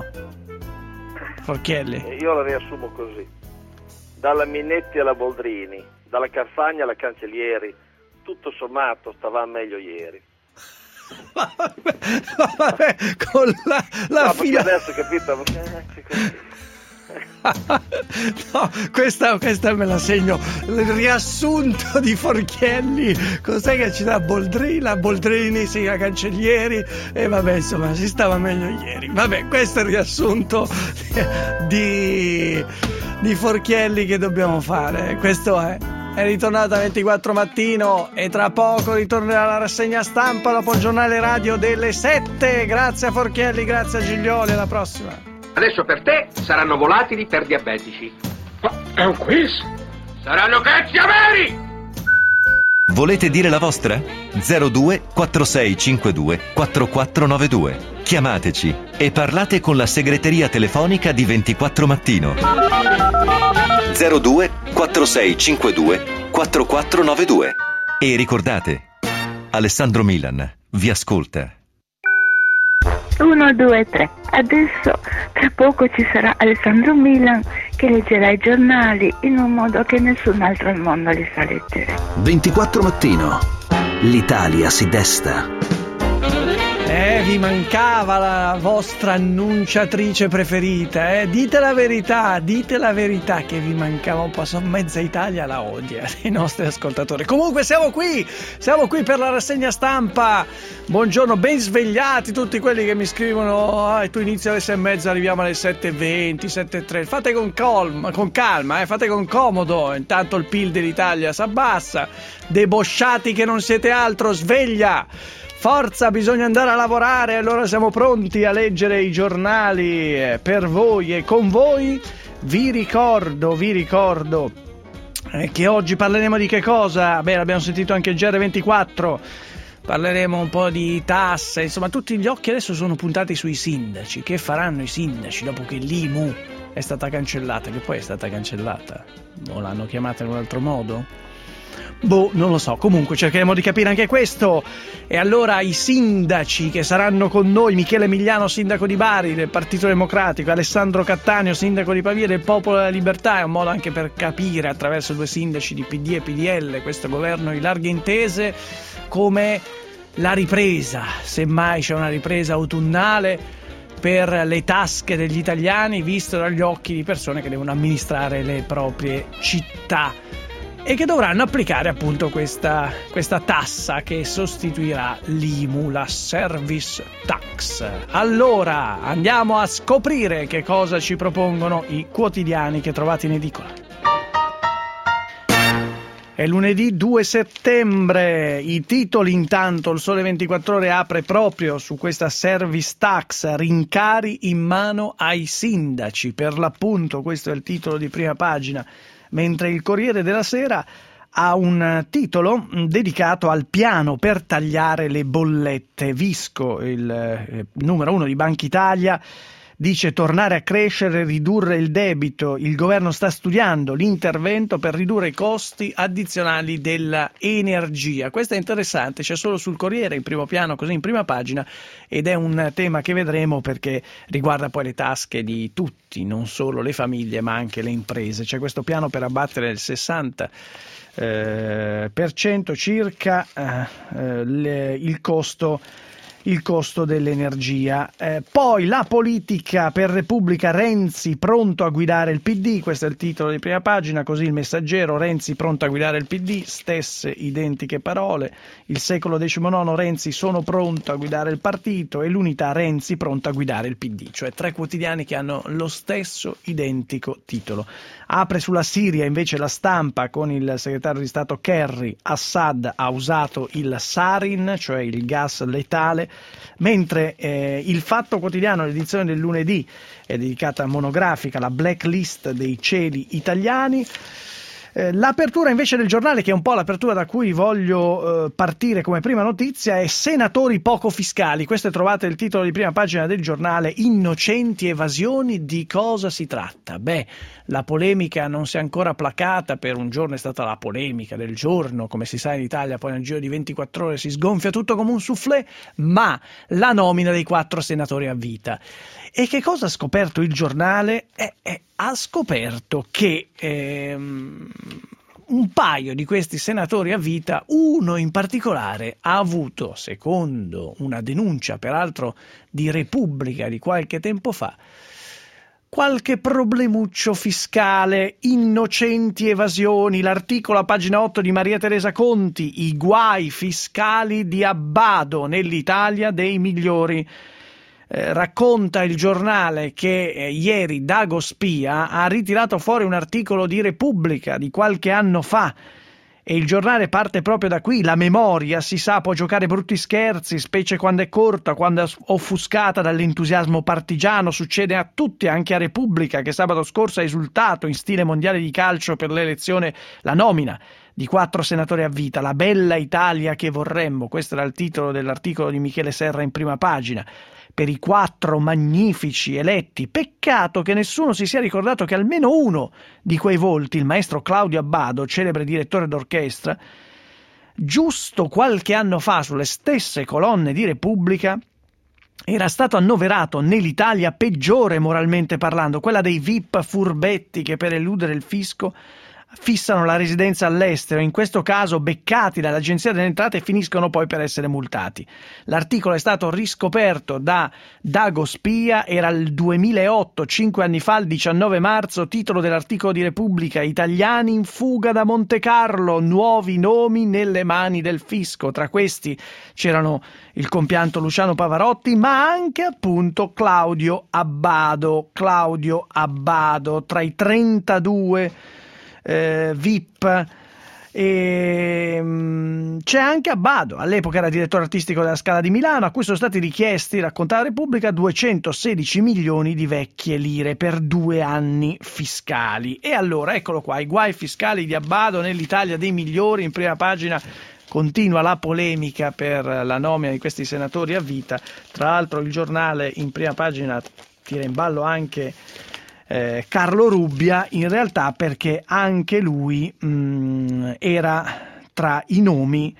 Forchielli. Io la riassumo così: dalla Minetti alla Boldrini, dalla Carfagna alla Cancellieri, tutto sommato stava meglio ieri. Vabbè, con la, la no, fila... adesso capito? Perché, così. No, questa, questa me la segno. Il riassunto di Forchielli, cos'è che ci dà Boldrini? La Boldrini, sì, la Cancellieri, e vabbè, insomma, si stava meglio ieri. Vabbè, questo è il riassunto di, di Forchielli che dobbiamo fare. Questo è. È ritornata ventiquattro mattino e tra poco ritornerà la rassegna stampa dopo il giornale radio delle sette. Grazie a Forchielli, grazie a Giglioli, alla prossima. Adesso per te saranno volatili per diabetici. Ma è un quiz? Saranno cazzi veri! Volete dire la vostra? zero due quattro sei cinque due quattro quattro nove due. Chiamateci e parlate con la segreteria telefonica di ventiquattro mattino. zero due quattro sei cinque due quattro quattro nove due. E ricordate, Alessandro Milan vi ascolta. uno, due, tre. Adesso tra poco ci sarà Alessandro Milan che leggerà i giornali in un modo che nessun altro al mondo li sa leggere. ventiquattro mattino. L'Italia si desta. Eh, vi mancava la vostra annunciatrice preferita, eh? Dite la verità, dite la verità che vi mancava un po', mezza Italia la odia, i nostri ascoltatori. Comunque siamo qui, siamo qui per la rassegna stampa. Buongiorno, ben svegliati tutti quelli che mi scrivono, ah, tu inizi alle sei e mezza, arriviamo alle sette e venti, sette e tre. Fate con calma, con calma, eh? Fate con comodo, intanto il P I L dell'Italia si abbassa. Debosciati che non siete altro, sveglia! Forza, bisogna andare a lavorare, allora siamo pronti a leggere i giornali per voi e con voi. Vi ricordo, vi ricordo eh, che oggi parleremo di che cosa? Beh, l'abbiamo sentito anche il G R ventiquattro, parleremo un po' di tasse, insomma tutti gli occhi adesso sono puntati sui sindaci. Che faranno i sindaci dopo che l'I M U è stata cancellata? Che poi è stata cancellata? O l'hanno chiamata in un altro modo? Boh, non lo so, comunque cercheremo di capire anche questo. E allora i sindaci che saranno con noi: Michele Emiliano, sindaco di Bari del Partito Democratico, Alessandro Cattaneo, sindaco di Pavia del Popolo della Libertà. È un modo anche per capire attraverso due sindaci di P D e P D L, questo governo di larghe intese, come la ripresa, semmai c'è una ripresa autunnale per le tasche degli italiani, visto dagli occhi di persone che devono amministrare le proprie città e che dovranno applicare appunto questa, questa tassa che sostituirà l'I M U, la Service Tax. Allora andiamo a scoprire che cosa ci propongono i quotidiani che trovate in edicola. È lunedì due settembre, i titoli intanto. Il Sole ventiquattro Ore apre proprio su questa Service Tax, rincari in mano ai sindaci, per l'appunto questo è il titolo di prima pagina, mentre il Corriere della Sera ha un titolo dedicato al piano per tagliare le bollette. Visco, il eh, numero uno di Banca Italia, dice tornare a crescere, ridurre il debito. Il governo sta studiando l'intervento per ridurre i costi addizionali dell'energia. Questo è interessante, c'è solo sul Corriere in primo piano, così in prima pagina, ed è un tema che vedremo perché riguarda poi le tasche di tutti, non solo le famiglie ma anche le imprese. C'è questo piano per abbattere il sessanta eh, per cento circa eh, le, il costo il costo dell'energia. Eh, poi la politica per Repubblica, Renzi pronto a guidare il P D, questo è il titolo di prima pagina, così il Messaggero, Renzi pronto a guidare il P D, stesse identiche parole. Il Secolo diciannove, Renzi sono pronto a guidare il partito, e l'Unità, Renzi pronto a guidare il P D, cioè tre quotidiani che hanno lo stesso identico titolo. Apre sulla Siria invece La Stampa con il segretario di Stato Kerry: Assad ha usato il sarin, cioè il gas letale, mentre eh, il Fatto Quotidiano, l'edizione del lunedì, è dedicata monografica alla blacklist dei cieli italiani. Eh, l'apertura invece del giornale, che è un po' l'apertura da cui voglio eh, partire come prima notizia, è senatori poco fiscali. Questo trovate il titolo di prima pagina del giornale. Innocenti evasioni, di cosa si tratta? Beh, la polemica non si è ancora placata, per un giorno è stata la polemica del giorno, come si sa in Italia poi nel giro di ventiquattro ore si sgonfia tutto come un soufflé, ma la nomina dei quattro senatori a vita. E che cosa ha scoperto il giornale? Eh, eh, ha scoperto che ehm, un paio di questi senatori a vita, uno in particolare, ha avuto, secondo una denuncia peraltro di Repubblica di qualche tempo fa, qualche problemuccio fiscale, innocenti evasioni. L'articolo a pagina otto di Maria Teresa Conti, i guai fiscali di Abbado nell'Italia dei migliori. Eh, racconta il giornale che eh, ieri Dago Spia ha ritirato fuori un articolo di Repubblica di qualche anno fa. E il giornale parte proprio da qui. La memoria, si sa, può giocare brutti scherzi, specie quando è corta, quando è offuscata dall'entusiasmo partigiano. Succede a tutti, anche a Repubblica, che sabato scorso ha esultato in stile mondiale di calcio per l'elezione, la nomina di quattro senatori a vita. La bella Italia che vorremmo, questo era il titolo dell'articolo di Michele Serra in prima pagina, per i quattro magnifici eletti. Peccato che nessuno si sia ricordato che almeno uno di quei volti, il maestro Claudio Abbado, celebre direttore d'orchestra, giusto qualche anno fa sulle stesse colonne di Repubblica era stato annoverato nell'Italia peggiore moralmente parlando, quella dei V I P furbetti che per eludere il fisco fissano la residenza all'estero, in questo caso beccati dall'Agenzia delle Entrate, e finiscono poi per essere multati. L'articolo è stato riscoperto da Dago Spia, era il duemilaotto, cinque anni fa, il diciannove marzo, titolo dell'articolo di Repubblica: italiani in fuga da Monte Carlo, nuovi nomi nelle mani del fisco. Tra questi c'erano il compianto Luciano Pavarotti, ma anche appunto Claudio Abbado. Claudio Abbado, tra i trentadue Eh, V I P, e mh, c'è anche Abbado, all'epoca era direttore artistico della Scala di Milano, a cui sono stati richiesti, racconta la Repubblica, duecentosedici milioni di vecchie lire per due anni fiscali. E allora eccolo qua, i guai fiscali di Abbado nell'Italia dei migliori. In prima pagina continua la polemica per la nomina di questi senatori a vita. Tra l'altro il giornale in prima pagina tira in ballo anche Eh, Carlo Rubbia, in realtà, perché anche lui mh, era tra i nomi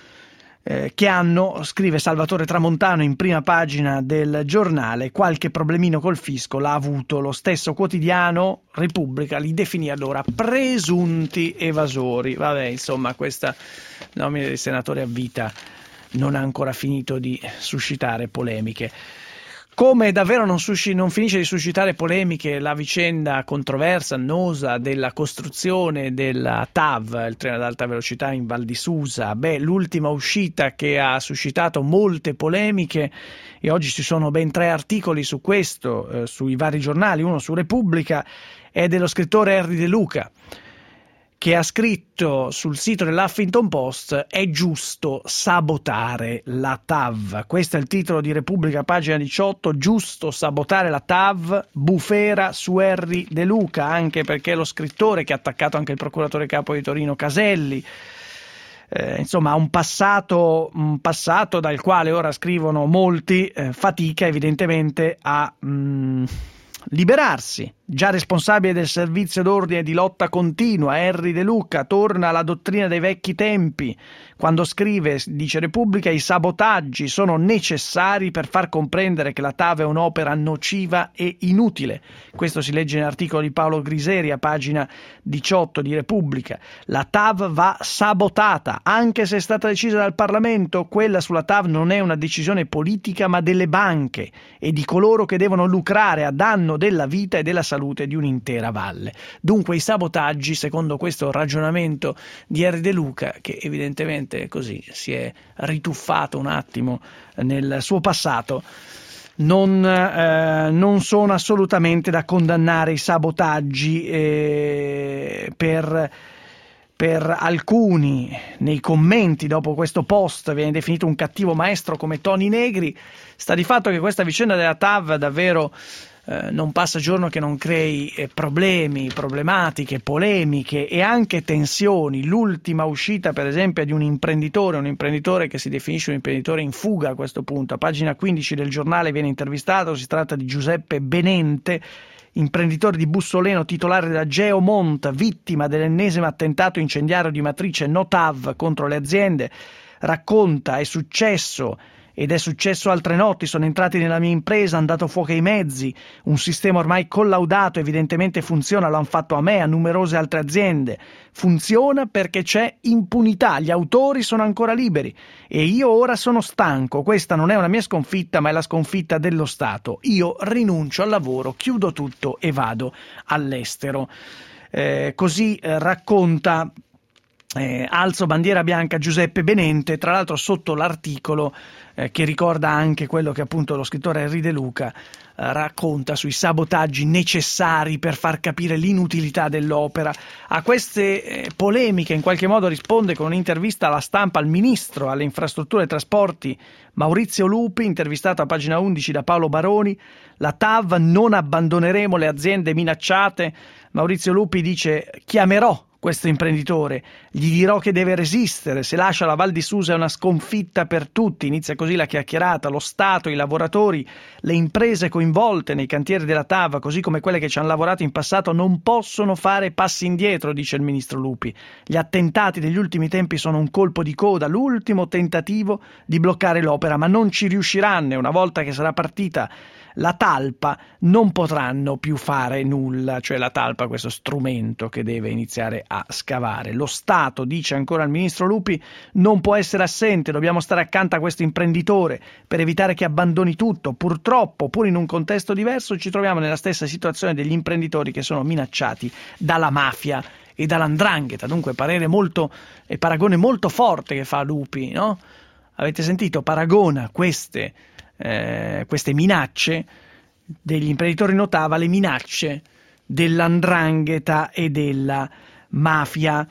eh, che hanno, scrive Salvatore Tramontano in prima pagina del giornale, qualche problemino col fisco l'ha avuto. Lo stesso quotidiano Repubblica li definì allora presunti evasori. Vabbè, insomma, questa nomina dei senatori a vita non ha ancora finito di suscitare polemiche. Come davvero non, susci- non finisce di suscitare polemiche la vicenda controversa, annosa, della costruzione della T A V, il treno ad alta velocità in Val di Susa. Beh, l'ultima uscita che ha suscitato molte polemiche, e oggi ci sono ben tre articoli su questo, eh, sui vari giornali, uno su Repubblica, è dello scrittore Henry De Luca, che ha scritto sul sito dell'Huffington Post: è giusto sabotare la T A V. Questo è il titolo di Repubblica, pagina diciotto, giusto sabotare la T A V, bufera su Henry De Luca, anche perché lo scrittore, che ha attaccato anche il procuratore capo di Torino Caselli, eh, insomma ha un passato, un passato dal quale ora scrivono molti, eh, fatica evidentemente a mh, liberarsi. Già responsabile del servizio d'ordine di lotta continua, Henry De Luca torna alla dottrina dei vecchi tempi quando scrive, dice Repubblica: i sabotaggi sono necessari per far comprendere che la T A V è un'opera nociva e inutile. Questo si legge nell'articolo di Paolo Griseri a pagina diciotto di Repubblica. La T A V va sabotata, anche se è stata decisa dal Parlamento. Quella sulla T A V non è una decisione politica, ma delle banche e di coloro che devono lucrare a danno della vita e della salute di un'intera valle. Dunque i sabotaggi, secondo questo ragionamento di Henry De Luca, che evidentemente così si è rituffato un attimo nel suo passato, non, eh, non sono assolutamente da condannare i sabotaggi. eh, per Per alcuni, nei commenti dopo questo post, viene definito un cattivo maestro come Toni Negri. Sta di fatto che questa vicenda della T A V davvero eh, non passa giorno che non crei eh, problemi, problematiche, polemiche e anche tensioni. L'ultima uscita, per esempio, è di un imprenditore, un imprenditore che si definisce un imprenditore in fuga a questo punto. A pagina quindici del giornale viene intervistato, si tratta di Giuseppe Benente, imprenditore di Bussoleno, titolare della Geomont, vittima dell'ennesimo attentato incendiario di matrice No T A V contro le aziende. Racconta: è successo Ed è successo altre notti, sono entrati nella mia impresa, hanno dato fuoco ai mezzi, un sistema ormai collaudato, evidentemente funziona, lo hanno fatto a me, a numerose altre aziende. Funziona perché c'è impunità, gli autori sono ancora liberi e io ora sono stanco, questa non è una mia sconfitta ma è la sconfitta dello Stato. Io rinuncio al lavoro, chiudo tutto e vado all'estero. Eh, così eh, racconta Eh, alzo bandiera bianca Giuseppe Benente, tra l'altro sotto l'articolo eh, che ricorda anche quello che appunto lo scrittore Henri De Luca eh, racconta sui sabotaggi necessari per far capire l'inutilità dell'opera. A queste eh, polemiche in qualche modo risponde con un'intervista alla Stampa al ministro alle infrastrutture e trasporti Maurizio Lupi, intervistato a pagina undici da Paolo Baroni. La T A V, non abbandoneremo le aziende minacciate. Maurizio Lupi dice: chiamerò questo imprenditore, gli dirò che deve resistere, se lascia la Val di Susa è una sconfitta per tutti. Inizia così la chiacchierata, lo Stato, i lavoratori, le imprese coinvolte nei cantieri della T A V, così come quelle che ci hanno lavorato in passato, non possono fare passi indietro, dice il ministro Lupi. Gli attentati degli ultimi tempi sono un colpo di coda, l'ultimo tentativo di bloccare l'opera, ma non ci riusciranno e una volta che sarà partita la talpa non potranno più fare nulla, cioè la talpa, questo strumento che deve iniziare a scavare. Lo Stato, dice ancora il ministro Lupi, non può essere assente, dobbiamo stare accanto a questo imprenditore per evitare che abbandoni tutto. Purtroppo, pur in un contesto diverso, ci troviamo nella stessa situazione degli imprenditori che sono minacciati dalla mafia e dall'andrangheta. Dunque parere molto e paragone molto forte che fa Lupi, no? Avete sentito? Paragona queste Eh, queste minacce degli imprenditori notava le minacce dell'andrangheta e della mafia.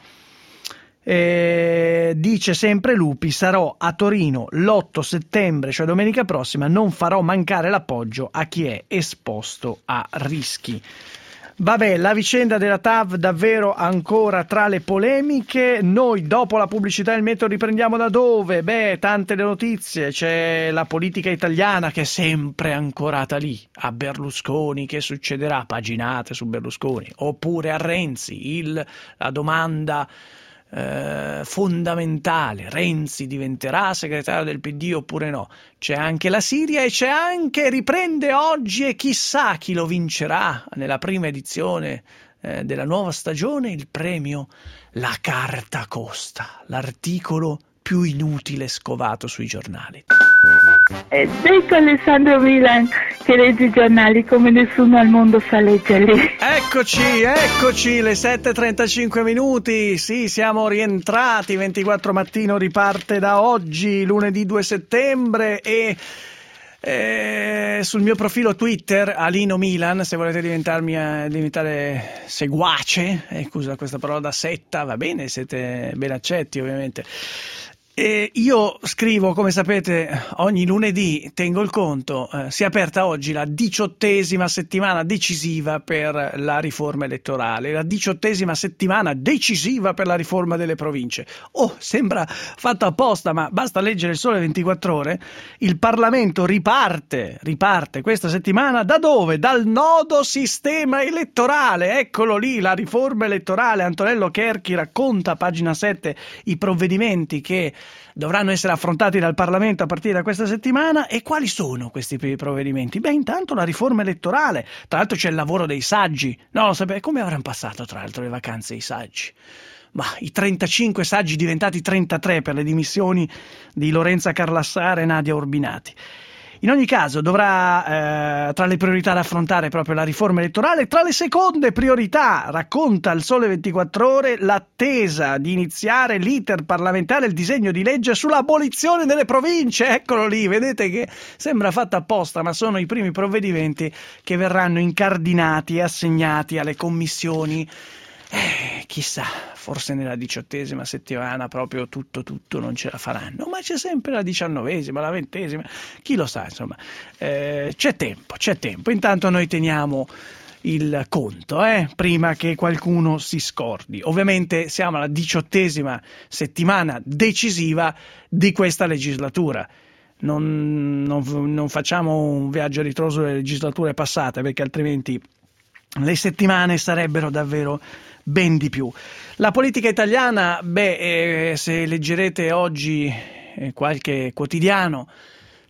Eh, dice sempre Lupi: sarò a Torino l'otto settembre, cioè domenica prossima, non farò mancare l'appoggio a chi è esposto a rischi. Vabbè, la vicenda della T A V davvero ancora tra le polemiche. Noi dopo la pubblicità e il meteo riprendiamo da dove? Beh, tante le notizie, c'è la politica italiana che è sempre ancorata lì, a Berlusconi, che succederà, paginate su Berlusconi, oppure a Renzi, il, la domanda eh, fondamentale, Renzi diventerà segretario del P D oppure no? C'è anche la Siria e c'è anche, riprende oggi e chissà chi lo vincerà nella prima edizione eh, della nuova stagione, il premio La Carta Costa, l'articolo più inutile scovato sui giornali. Ed ecco Alessandro Milan che legge i giornali come nessuno al mondo sa leggerli. Eccoci, eccoci, le sette e trentacinque minuti, sì, siamo rientrati, ventiquattro Mattino riparte da oggi, lunedì due settembre e... Eh, sul mio profilo Twitter Alino Milan, se volete diventarmi eh, diventare seguace, eh, scusa questa parola da setta, va bene, siete ben accetti ovviamente. E io scrivo, come sapete, ogni lunedì, tengo il conto, eh, si è aperta oggi la diciottesima settimana decisiva per la riforma elettorale, la diciottesima settimana decisiva per la riforma delle province. Oh, sembra fatto apposta, ma basta leggere il Sole ventiquattro Ore, il Parlamento riparte, riparte questa settimana da dove? Dal nodo sistema elettorale, eccolo lì, la riforma elettorale. Antonello Cherchi racconta a pagina sette i provvedimenti che dovranno essere affrontati dal Parlamento a partire da questa settimana. E quali sono questi provvedimenti? Beh, intanto la riforma elettorale, tra l'altro c'è il lavoro dei saggi, no, lo sapete come avranno passato tra l'altro le vacanze i saggi? Ma i trentacinque saggi diventati trentatré per le dimissioni di Lorenza Carlassare e Nadia Urbinati. In ogni caso dovrà, eh, tra le priorità da affrontare proprio la riforma elettorale. Tra le seconde priorità, racconta il Sole ventiquattro Ore, l'attesa di iniziare l'iter parlamentare, il disegno di legge sull'abolizione delle province. Eccolo lì, vedete che sembra fatto apposta, ma sono i primi provvedimenti che verranno incardinati e assegnati alle commissioni. Eh, chissà, forse nella diciottesima settimana proprio tutto tutto non ce la faranno, ma c'è sempre la diciannovesima, la ventesima, chi lo sa, insomma, eh, c'è tempo, c'è tempo. Intanto noi teniamo il conto, eh, prima che qualcuno si scordi. Ovviamente siamo alla diciottesima settimana decisiva di questa legislatura. Non, non, non facciamo un viaggio a ritroso delle legislature passate, perché altrimenti le settimane sarebbero davvero ben di più. La politica italiana, beh, eh, se leggerete oggi eh, qualche quotidiano,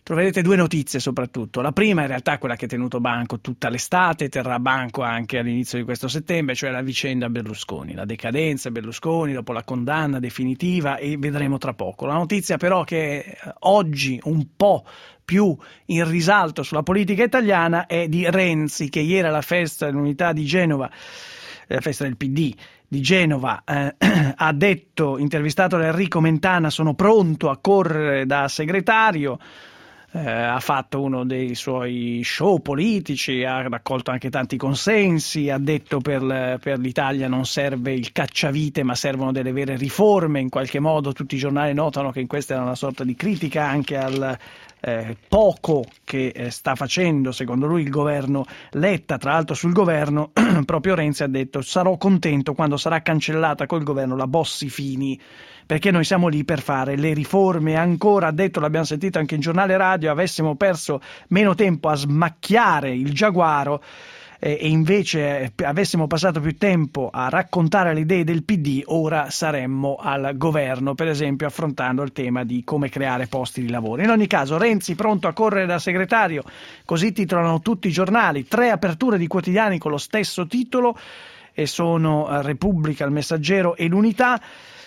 troverete due notizie soprattutto. La prima in realtà è quella che ha tenuto banco tutta l'estate, terrà banco anche all'inizio di questo settembre, cioè la vicenda Berlusconi, la decadenza Berlusconi dopo la condanna definitiva, e vedremo tra poco. La notizia però che oggi un po' più in risalto sulla politica italiana è di Renzi, che ieri alla festa dell'Unità di Genova, la festa del P D di Genova, eh, ha detto, intervistato da Enrico Mentana, sono pronto a correre da segretario. Eh, ha fatto uno dei suoi show politici, ha raccolto anche tanti consensi, ha detto per, per l'Italia non serve il cacciavite ma servono delle vere riforme. In qualche modo tutti i giornali notano che in questa era una sorta di critica anche al eh, poco che eh, sta facendo secondo lui il governo Letta. Tra l'altro sul governo proprio Renzi ha detto: sarò contento quando sarà cancellata col governo la Bossi-Fini, perché noi siamo lì per fare le riforme. Ancora ha detto, l'abbiamo sentito anche in giornale radio, avessimo perso meno tempo a smacchiare il giaguaro eh, e invece eh, avessimo passato più tempo a raccontare le idee del P D, ora saremmo al governo, per esempio affrontando il tema di come creare posti di lavoro. In ogni caso Renzi pronto a correre da segretario, così titolano tutti i giornali. Tre aperture di quotidiani con lo stesso titolo, e sono Repubblica, Il Messaggero e l'Unità.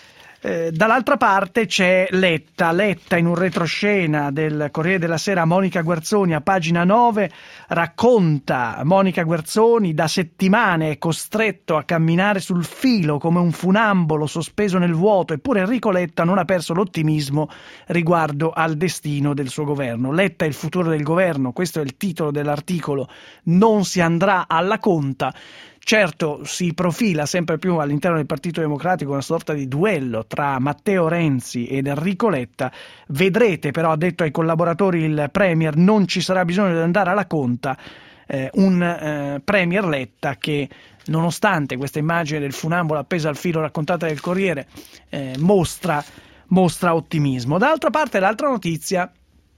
Eh, dall'altra parte c'è Letta, Letta in un retroscena del Corriere della Sera, Monica Guerzoni a pagina nove, racconta Monica Guerzoni da settimane è costretto a camminare sul filo come un funambolo sospeso nel vuoto, eppure Enrico Letta non ha perso l'ottimismo riguardo al destino del suo governo. Letta è il futuro del governo, questo è il titolo dell'articolo, non si andrà alla conta. Certo, si profila sempre più all'interno del Partito Democratico una sorta di duello tra Matteo Renzi ed Enrico Letta. Vedrete però, ha detto ai collaboratori il Premier, non ci sarà bisogno di andare alla conta, eh, un eh, Premier Letta che, nonostante questa immagine del funambolo appesa al filo raccontata del Corriere, eh, mostra, mostra ottimismo. D'altra parte l'altra notizia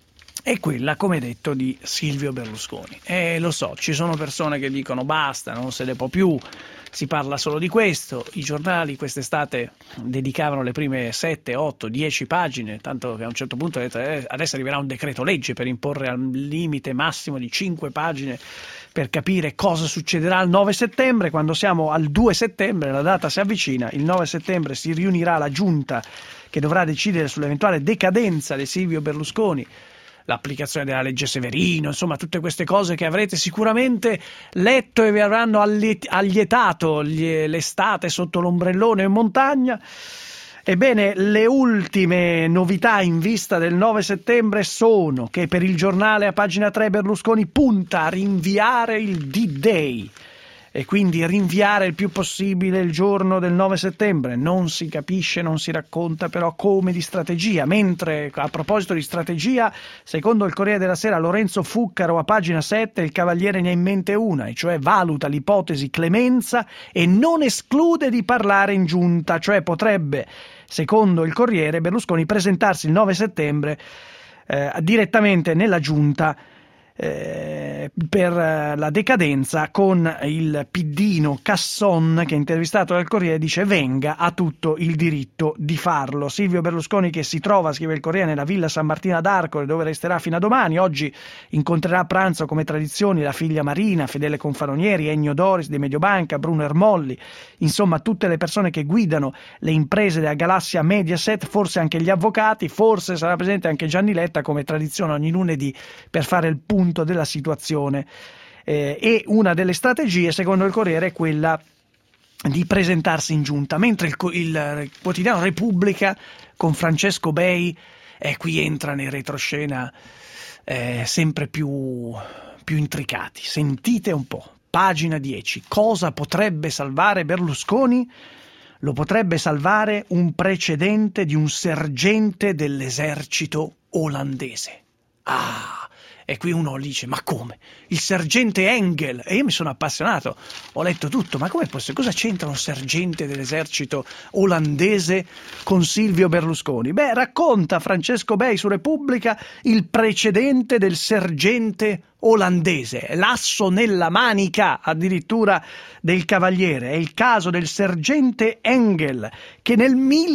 è quella, come detto, di Silvio Berlusconi. E lo so, ci sono persone che dicono basta, non se ne può più, si parla solo di questo. I giornali quest'estate dedicavano le prime sette, otto, dieci pagine, tanto che a un certo punto eh, adesso arriverà un decreto legge per imporre al limite massimo di cinque pagine per capire cosa succederà il nove settembre. Quando siamo al due settembre, la data si avvicina, il nove settembre si riunirà la giunta che dovrà decidere sull'eventuale decadenza di Silvio Berlusconi, l'applicazione della legge Severino, insomma tutte queste cose che avrete sicuramente letto e vi avranno allietato l'estate sotto l'ombrellone in montagna. Ebbene, le ultime novità in vista del nove settembre sono che per il Giornale a pagina tre Berlusconi punta a rinviare il D-Day e quindi rinviare il più possibile il giorno del nove settembre. Non si capisce, non si racconta però come di strategia, mentre a proposito di strategia, secondo il Corriere della Sera Lorenzo Fuccaro a pagina sette il Cavaliere ne ha in mente una, e cioè valuta l'ipotesi clemenza e non esclude di parlare in giunta, cioè potrebbe, secondo il Corriere, Berlusconi presentarsi il nove settembre eh, direttamente nella giunta Eh, per la decadenza, con il piddino Casson che, intervistato dal Corriere, dice venga, ha tutto il diritto di farlo. Silvio Berlusconi, che si trova, scrive il Corriere, nella Villa San Martino ad Arcore, dove resterà fino a domani. Oggi incontrerà a pranzo, come tradizioni, la figlia Marina, Fedele Confalonieri, Ennio Doris di Mediobanca, Bruno Ermolli, insomma tutte le persone che guidano le imprese della galassia Mediaset, forse anche gli avvocati, forse sarà presente anche Gianni Letta, come tradizione ogni lunedì, per fare il punto della situazione. Eh, e una delle strategie, secondo il Corriere, è quella di presentarsi in giunta, mentre il, il quotidiano Repubblica con Francesco Bei eh, qui entra nei retroscena eh, sempre più, più intricati. Sentite un po', pagina dieci, cosa potrebbe salvare Berlusconi? Lo potrebbe salvare un precedente di un sergente dell'esercito olandese. Ah! E qui uno dice, ma come? Il sergente Engel? E io mi sono appassionato, ho letto tutto, ma come possibile? Cosa c'entra un sergente dell'esercito olandese con Silvio Berlusconi? Beh, racconta Francesco Bei su Repubblica il precedente del sergente olandese, l'asso nella manica addirittura del Cavaliere. È il caso del sergente Engel, che nel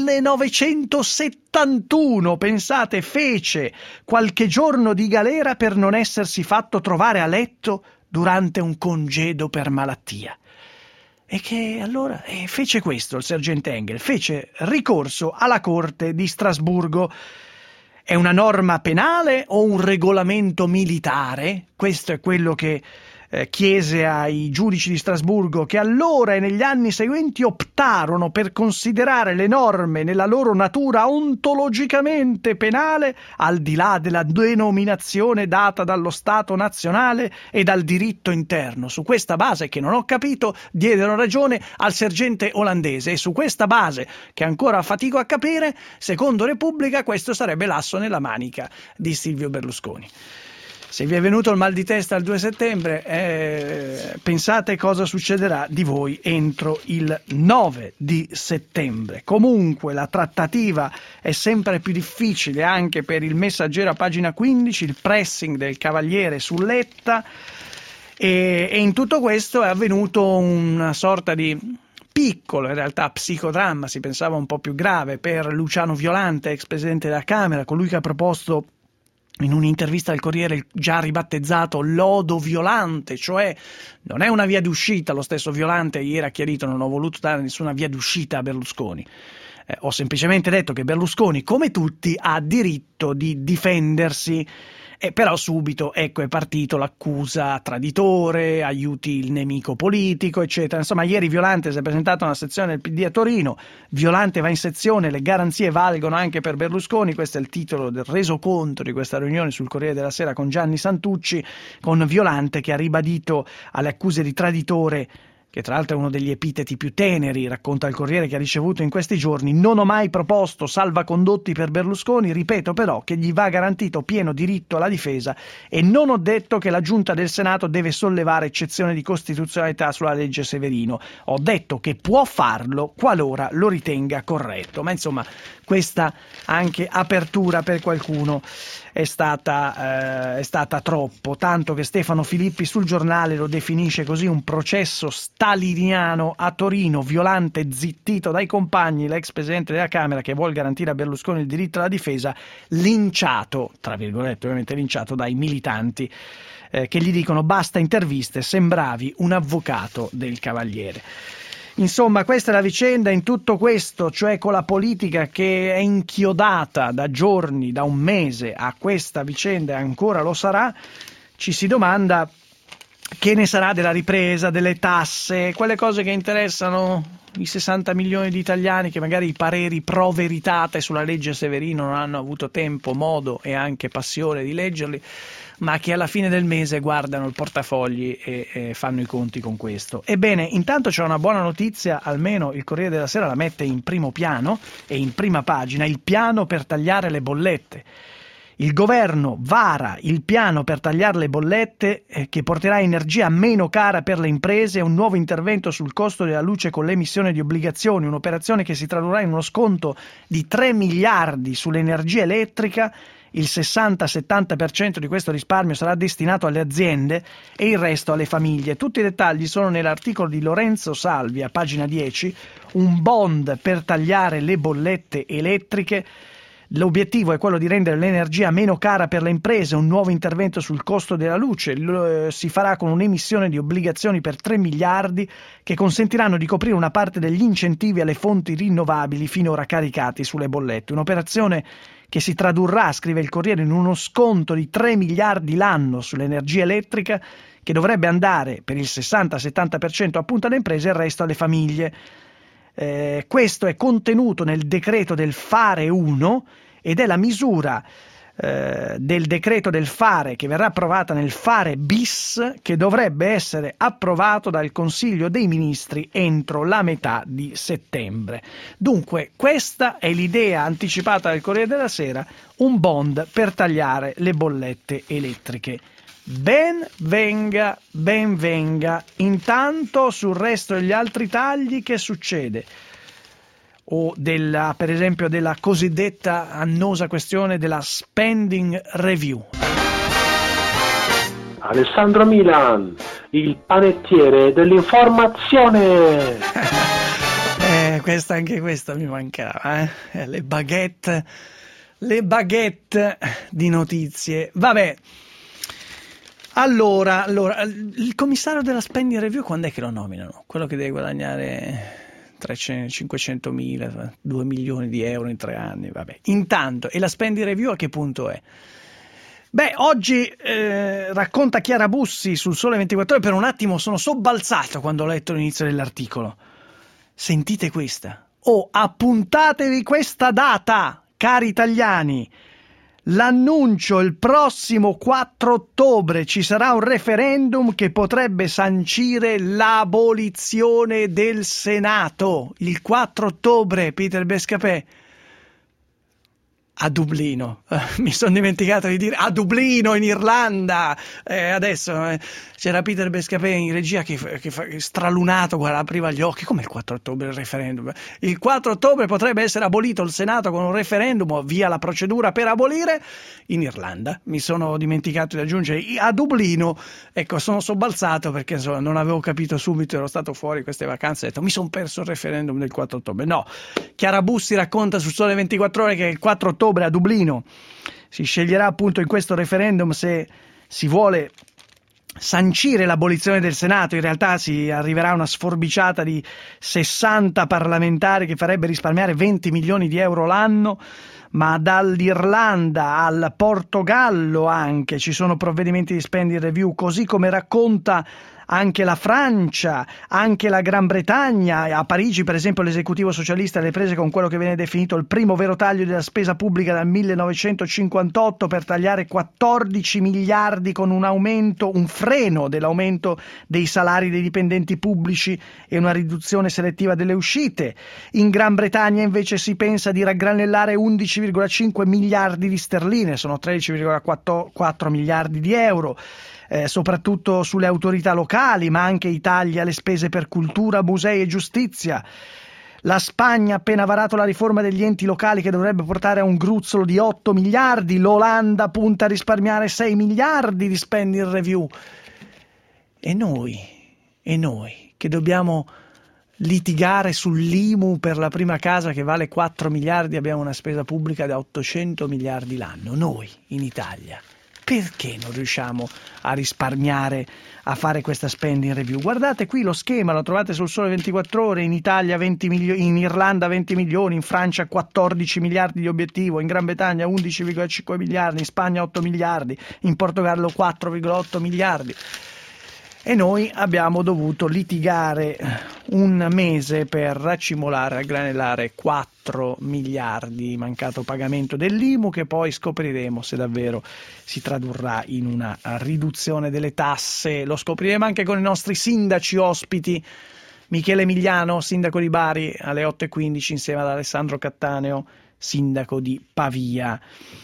millenovecentosettantuno, pensate, fece qualche giorno di galera per non essersi fatto trovare a letto durante un congedo per malattia. E che allora eh, fece questo il sergente Engel, fece ricorso alla Corte di Strasburgo. È una norma penale o un regolamento militare? Questo è quello che eh, chiese ai giudici di Strasburgo, che allora e negli anni seguenti optarono per considerare le norme nella loro natura ontologicamente penale, al di là della denominazione data dallo Stato nazionale e dal diritto interno. Su questa base, che non ho capito, diedero ragione al sergente olandese, e su questa base, che ancora fatico a capire, secondo Repubblica questo sarebbe l'asso nella manica di Silvio Berlusconi. Se vi è venuto il mal di testa il due settembre, eh, pensate cosa succederà di voi entro il nove di settembre. Comunque la trattativa è sempre più difficile anche per il Messaggero a pagina quindici, il pressing del Cavaliere su Letta, e, e in tutto questo è avvenuto una sorta di piccolo, in realtà, psicodramma, si pensava un po' più grave, per Luciano Violante, ex presidente della Camera, colui che ha proposto in un'intervista al Corriere il già ribattezzato lodo Violante, cioè non è una via d'uscita. Lo stesso Violante ieri ha chiarito: non ho voluto dare nessuna via d'uscita a Berlusconi, eh, ho semplicemente detto che Berlusconi, come tutti, ha diritto di difendersi. E però subito, ecco, è partito l'accusa traditore, aiuti il nemico politico, eccetera. Insomma, ieri Violante si è presentato a una sezione del P D a Torino. Violante va in sezione, le garanzie valgono anche per Berlusconi. Questo è il titolo del resoconto di questa riunione sul Corriere della Sera con Gianni Santucci, con Violante che ha ribadito alle accuse di traditore, che tra l'altro è uno degli epiteti più teneri, racconta il Corriere, che ha ricevuto in questi giorni: non ho mai proposto salvacondotti per Berlusconi, ripeto però che gli va garantito pieno diritto alla difesa e non ho detto che la Giunta del Senato deve sollevare eccezione di costituzionalità sulla legge Severino, ho detto che può farlo qualora lo ritenga corretto. Ma insomma, questa anche apertura per qualcuno è stata, eh, è stata troppo, tanto che Stefano Filippi sul Giornale lo definisce così: un processo staliniano a Torino, Violante zittito dai compagni, l'ex presidente della Camera che vuol garantire a Berlusconi il diritto alla difesa, linciato, tra virgolette ovviamente linciato, dai militanti eh, che gli dicono basta interviste, sembravi un avvocato del Cavaliere. Insomma, questa è la vicenda. In tutto questo, cioè con la politica che è inchiodata da giorni, da un mese a questa vicenda e ancora lo sarà, ci si domanda che ne sarà della ripresa, delle tasse, quelle cose che interessano i sessanta milioni di italiani che magari i pareri pro veritate sulla legge Severino non hanno avuto tempo, modo e anche passione di leggerli, ma che alla fine del mese guardano il portafogli e, e fanno i conti con questo. Ebbene, intanto c'è una buona notizia, almeno il Corriere della Sera la mette in primo piano e in prima pagina: il piano per tagliare le bollette. Il governo vara il piano per tagliare le bollette eh, che porterà energia meno cara per le imprese e un nuovo intervento sul costo della luce con l'emissione di obbligazioni, un'operazione che si tradurrà in uno sconto di tre miliardi sull'energia elettrica. Il sessanta settanta per cento di questo risparmio sarà destinato alle aziende e il resto alle famiglie. Tutti i dettagli sono nell'articolo di Lorenzo Salvi a pagina dieci, un bond per tagliare le bollette elettriche. L'obiettivo è quello di rendere l'energia meno cara per le imprese, un nuovo intervento sul costo della luce. Lo, eh, si farà con un'emissione di obbligazioni per tre miliardi che consentiranno di coprire una parte degli incentivi alle fonti rinnovabili finora caricati sulle bollette. Un'operazione che si tradurrà, scrive il Corriere, in uno sconto di tre miliardi l'anno sull'energia elettrica, che dovrebbe andare per il sessanta settanta per cento appunto alle imprese e il resto alle famiglie. Eh, questo è contenuto nel decreto del Fare uno ed è la misura eh, del decreto del Fare che verrà approvata nel Fare bis, che dovrebbe essere approvato dal Consiglio dei Ministri entro la metà di settembre. Dunque questa è l'idea anticipata dal Corriere della Sera, un bond per tagliare le bollette elettriche. Ben venga, ben venga. Intanto sul resto degli altri tagli che succede? O della, per esempio, della cosiddetta annosa questione della spending review. Alessandro Milan, il panettiere dell'informazione. eh, questa, anche questa mi mancava, eh? Le baguette, le baguette di notizie. Vabbè. Allora, allora, il commissario della spending review quando è che lo nominano? Quello che deve guadagnare trecento, cinquecentomila, due milioni di euro in tre anni, vabbè. Intanto, e la spending review a che punto è? Beh, oggi eh, racconta Chiara Bussi sul Sole ventiquattro Ore, per un attimo sono sobbalzato quando ho letto l'inizio dell'articolo. Sentite questa. Oh, appuntatevi questa data, cari italiani. L'annuncio: il prossimo quattro ottobre ci sarà un referendum che potrebbe sancire l'abolizione del Senato. Il quattro ottobre, Peter Bescapè, a Dublino. Uh, mi sono dimenticato di dire a Dublino, in Irlanda. Eh, adesso eh, c'era Peter Bescapè in regia che, che, che stralunato guarda, apriva gli occhi. Come il quattro ottobre il referendum? Il quattro ottobre potrebbe essere abolito il Senato con un referendum, via la procedura per abolire in Irlanda. Mi sono dimenticato di aggiungere a Dublino. Ecco, sono sobbalzato perché insomma, non avevo capito subito, ero stato fuori queste vacanze, ho detto mi sono perso il referendum del quattro ottobre. No, Chiara Bussi racconta sul Sole ventiquattro Ore che il quattro ottobre a Dublino si sceglierà appunto in questo referendum se si vuole sancire l'abolizione del Senato. In realtà si arriverà a una sforbiciata di sessanta parlamentari che farebbe risparmiare venti milioni di euro l'anno, ma dall'Irlanda al Portogallo anche ci sono provvedimenti di spending review, così come racconta anche la Francia, anche la Gran Bretagna. A Parigi, per esempio, l'esecutivo socialista le prese con quello che viene definito il primo vero taglio della spesa pubblica dal millenovecentocinquantotto per tagliare quattordici miliardi con un aumento, un freno dell'aumento dei salari dei dipendenti pubblici e una riduzione selettiva delle uscite. In Gran Bretagna invece si pensa di raggranellare undici virgola cinque miliardi di sterline, sono tredici virgola quattro miliardi di euro. Eh, soprattutto sulle autorità locali, ma anche i tagli alle spese per cultura, musei e giustizia. La Spagna ha appena varato la riforma degli enti locali che dovrebbe portare a un gruzzolo di otto miliardi, l'Olanda punta a risparmiare sei miliardi di spending review. E noi, e noi che dobbiamo litigare sull'I M U per la prima casa che vale quattro miliardi, abbiamo una spesa pubblica da ottocento miliardi l'anno, noi in Italia. Perché non riusciamo a risparmiare, a fare questa spending review? Guardate qui lo schema, lo trovate sul Sole ventiquattro Ore, in Italia venti milioni, in Irlanda venti milioni, in Francia quattordici miliardi di obiettivo, in Gran Bretagna undici virgola cinque miliardi, in Spagna otto miliardi, in Portogallo quattro virgola otto miliardi. E noi abbiamo dovuto litigare un mese per raccimolare, raggranellare quattro miliardi, mancato pagamento dell'I M U, che poi scopriremo se davvero si tradurrà in una riduzione delle tasse. Lo scopriremo anche con i nostri sindaci ospiti. Michele Emiliano, sindaco di Bari, alle otto e quindici insieme ad Alessandro Cattaneo, sindaco di Pavia.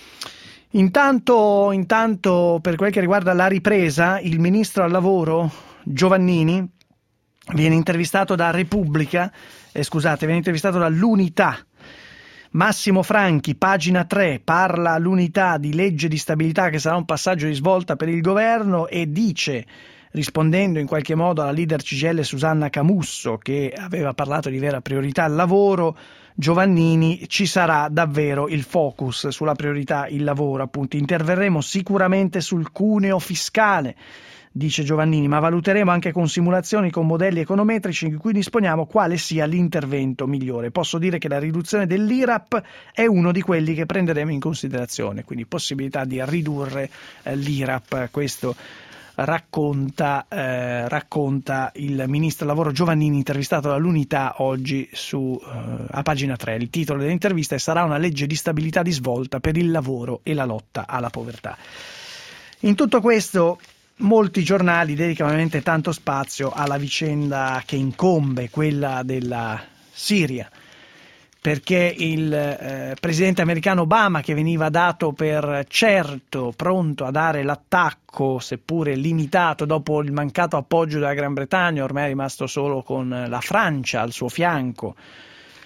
Intanto, intanto, per quel che riguarda la ripresa, il ministro al lavoro Giovannini viene intervistato da Repubblica, eh, scusate, viene intervistato dall'Unità. Massimo Franchi, pagina tre, parla all'Unità di legge di stabilità che sarà un passaggio di svolta per il governo e dice, rispondendo in qualche modo alla leader C G I L Susanna Camusso, che aveva parlato di vera priorità al lavoro, Giovannini, ci sarà davvero il focus sulla priorità il lavoro, appunto interverremo sicuramente sul cuneo fiscale, dice Giovannini, ma valuteremo anche con simulazioni, con modelli econometrici in cui disponiamo quale sia l'intervento migliore. Posso dire che la riduzione dell'I R A P è uno di quelli che prenderemo in considerazione, quindi possibilità di ridurre eh, l'I R A P, questo Racconta, eh, racconta il ministro del lavoro Giovannini, intervistato dall'Unità oggi su, eh, a pagina tre. Il titolo dell'intervista è "Sarà una legge di stabilità di svolta per il lavoro e la lotta alla povertà". In tutto questo molti giornali dedicano ovviamente tanto spazio alla vicenda che incombe, quella della Siria, perché il eh, presidente americano Obama, che veniva dato per certo pronto a dare l'attacco, seppure limitato dopo il mancato appoggio della Gran Bretagna, ormai è rimasto solo con la Francia al suo fianco,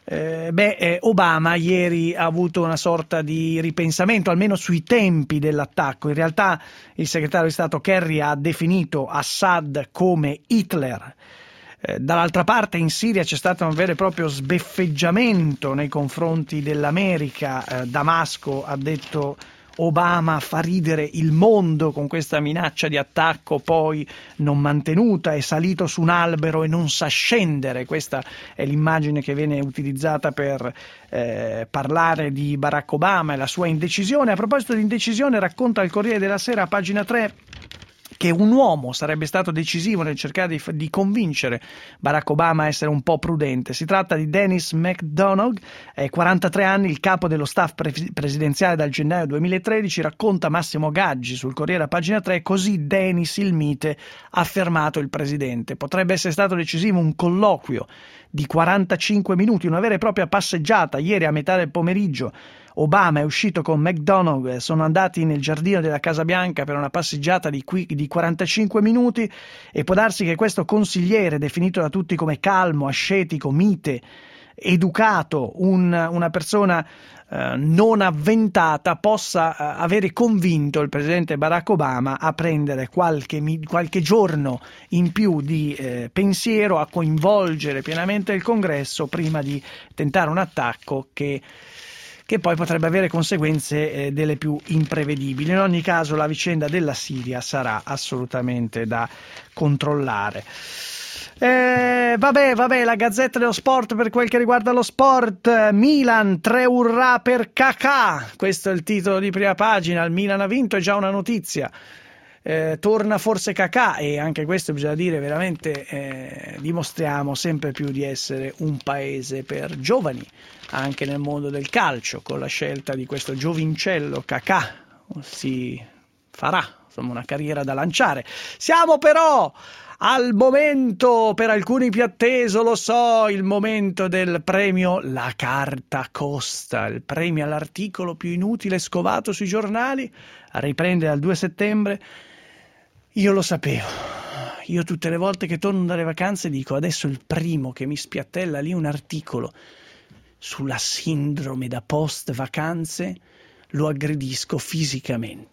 Eh, beh, eh, Obama ieri ha avuto una sorta di ripensamento, almeno sui tempi dell'attacco. In realtà il segretario di Stato Kerry ha definito Assad come Hitler. Eh, dall'altra parte in Siria c'è stato un vero e proprio sbeffeggiamento nei confronti dell'America. Eh, Damasco ha detto: Obama fa ridere il mondo con questa minaccia di attacco poi non mantenuta, è salito su un albero e non sa scendere. Questa è l'immagine che viene utilizzata per eh, parlare di Barack Obama e la sua indecisione. A proposito di indecisione, racconta il Corriere della Sera a pagina tre che un uomo sarebbe stato decisivo nel cercare di, di convincere Barack Obama a essere un po' prudente. Si tratta di Dennis McDonough, è quarantatré anni, il capo dello staff pre- presidenziale dal gennaio duemilatredici, racconta Massimo Gaggi sul Corriere a pagina tre, così Dennis il mite ha fermato il presidente. Potrebbe essere stato decisivo un colloquio di quarantacinque minuti, una vera e propria passeggiata. Ieri a metà del pomeriggio Obama è uscito con McDonough, sono andati nel giardino della Casa Bianca per una passeggiata di, qui, di quarantacinque minuti, e può darsi che questo consigliere, definito da tutti come calmo, ascetico, mite, educato, un, una persona eh, non avventata, possa eh, avere convinto il presidente Barack Obama a prendere qualche, qualche giorno in più di eh, pensiero, a coinvolgere pienamente il Congresso prima di tentare un attacco che che poi potrebbe avere conseguenze eh, delle più imprevedibili. In ogni caso la vicenda della Siria sarà assolutamente da controllare. Eh, vabbè, vabbè, la Gazzetta dello Sport per quel che riguarda lo sport. Milan, tre urrà per Kakà, questo è il titolo di prima pagina. Il Milan ha vinto, è già una notizia. Eh, torna forse Kakà, e anche questo bisogna dire veramente eh, dimostriamo sempre più di essere un paese per giovani anche nel mondo del calcio, con la scelta di questo giovincello Kakà si farà insomma una carriera da lanciare. Siamo però al momento per alcuni più atteso, lo so, il momento del premio La Carta Costa, il premio all'articolo più inutile scovato sui giornali, riprende dal due settembre. Io lo sapevo, io tutte le volte che torno dalle vacanze dico: adesso il primo che mi spiattella lì un articolo sulla sindrome da post vacanze lo aggredisco fisicamente.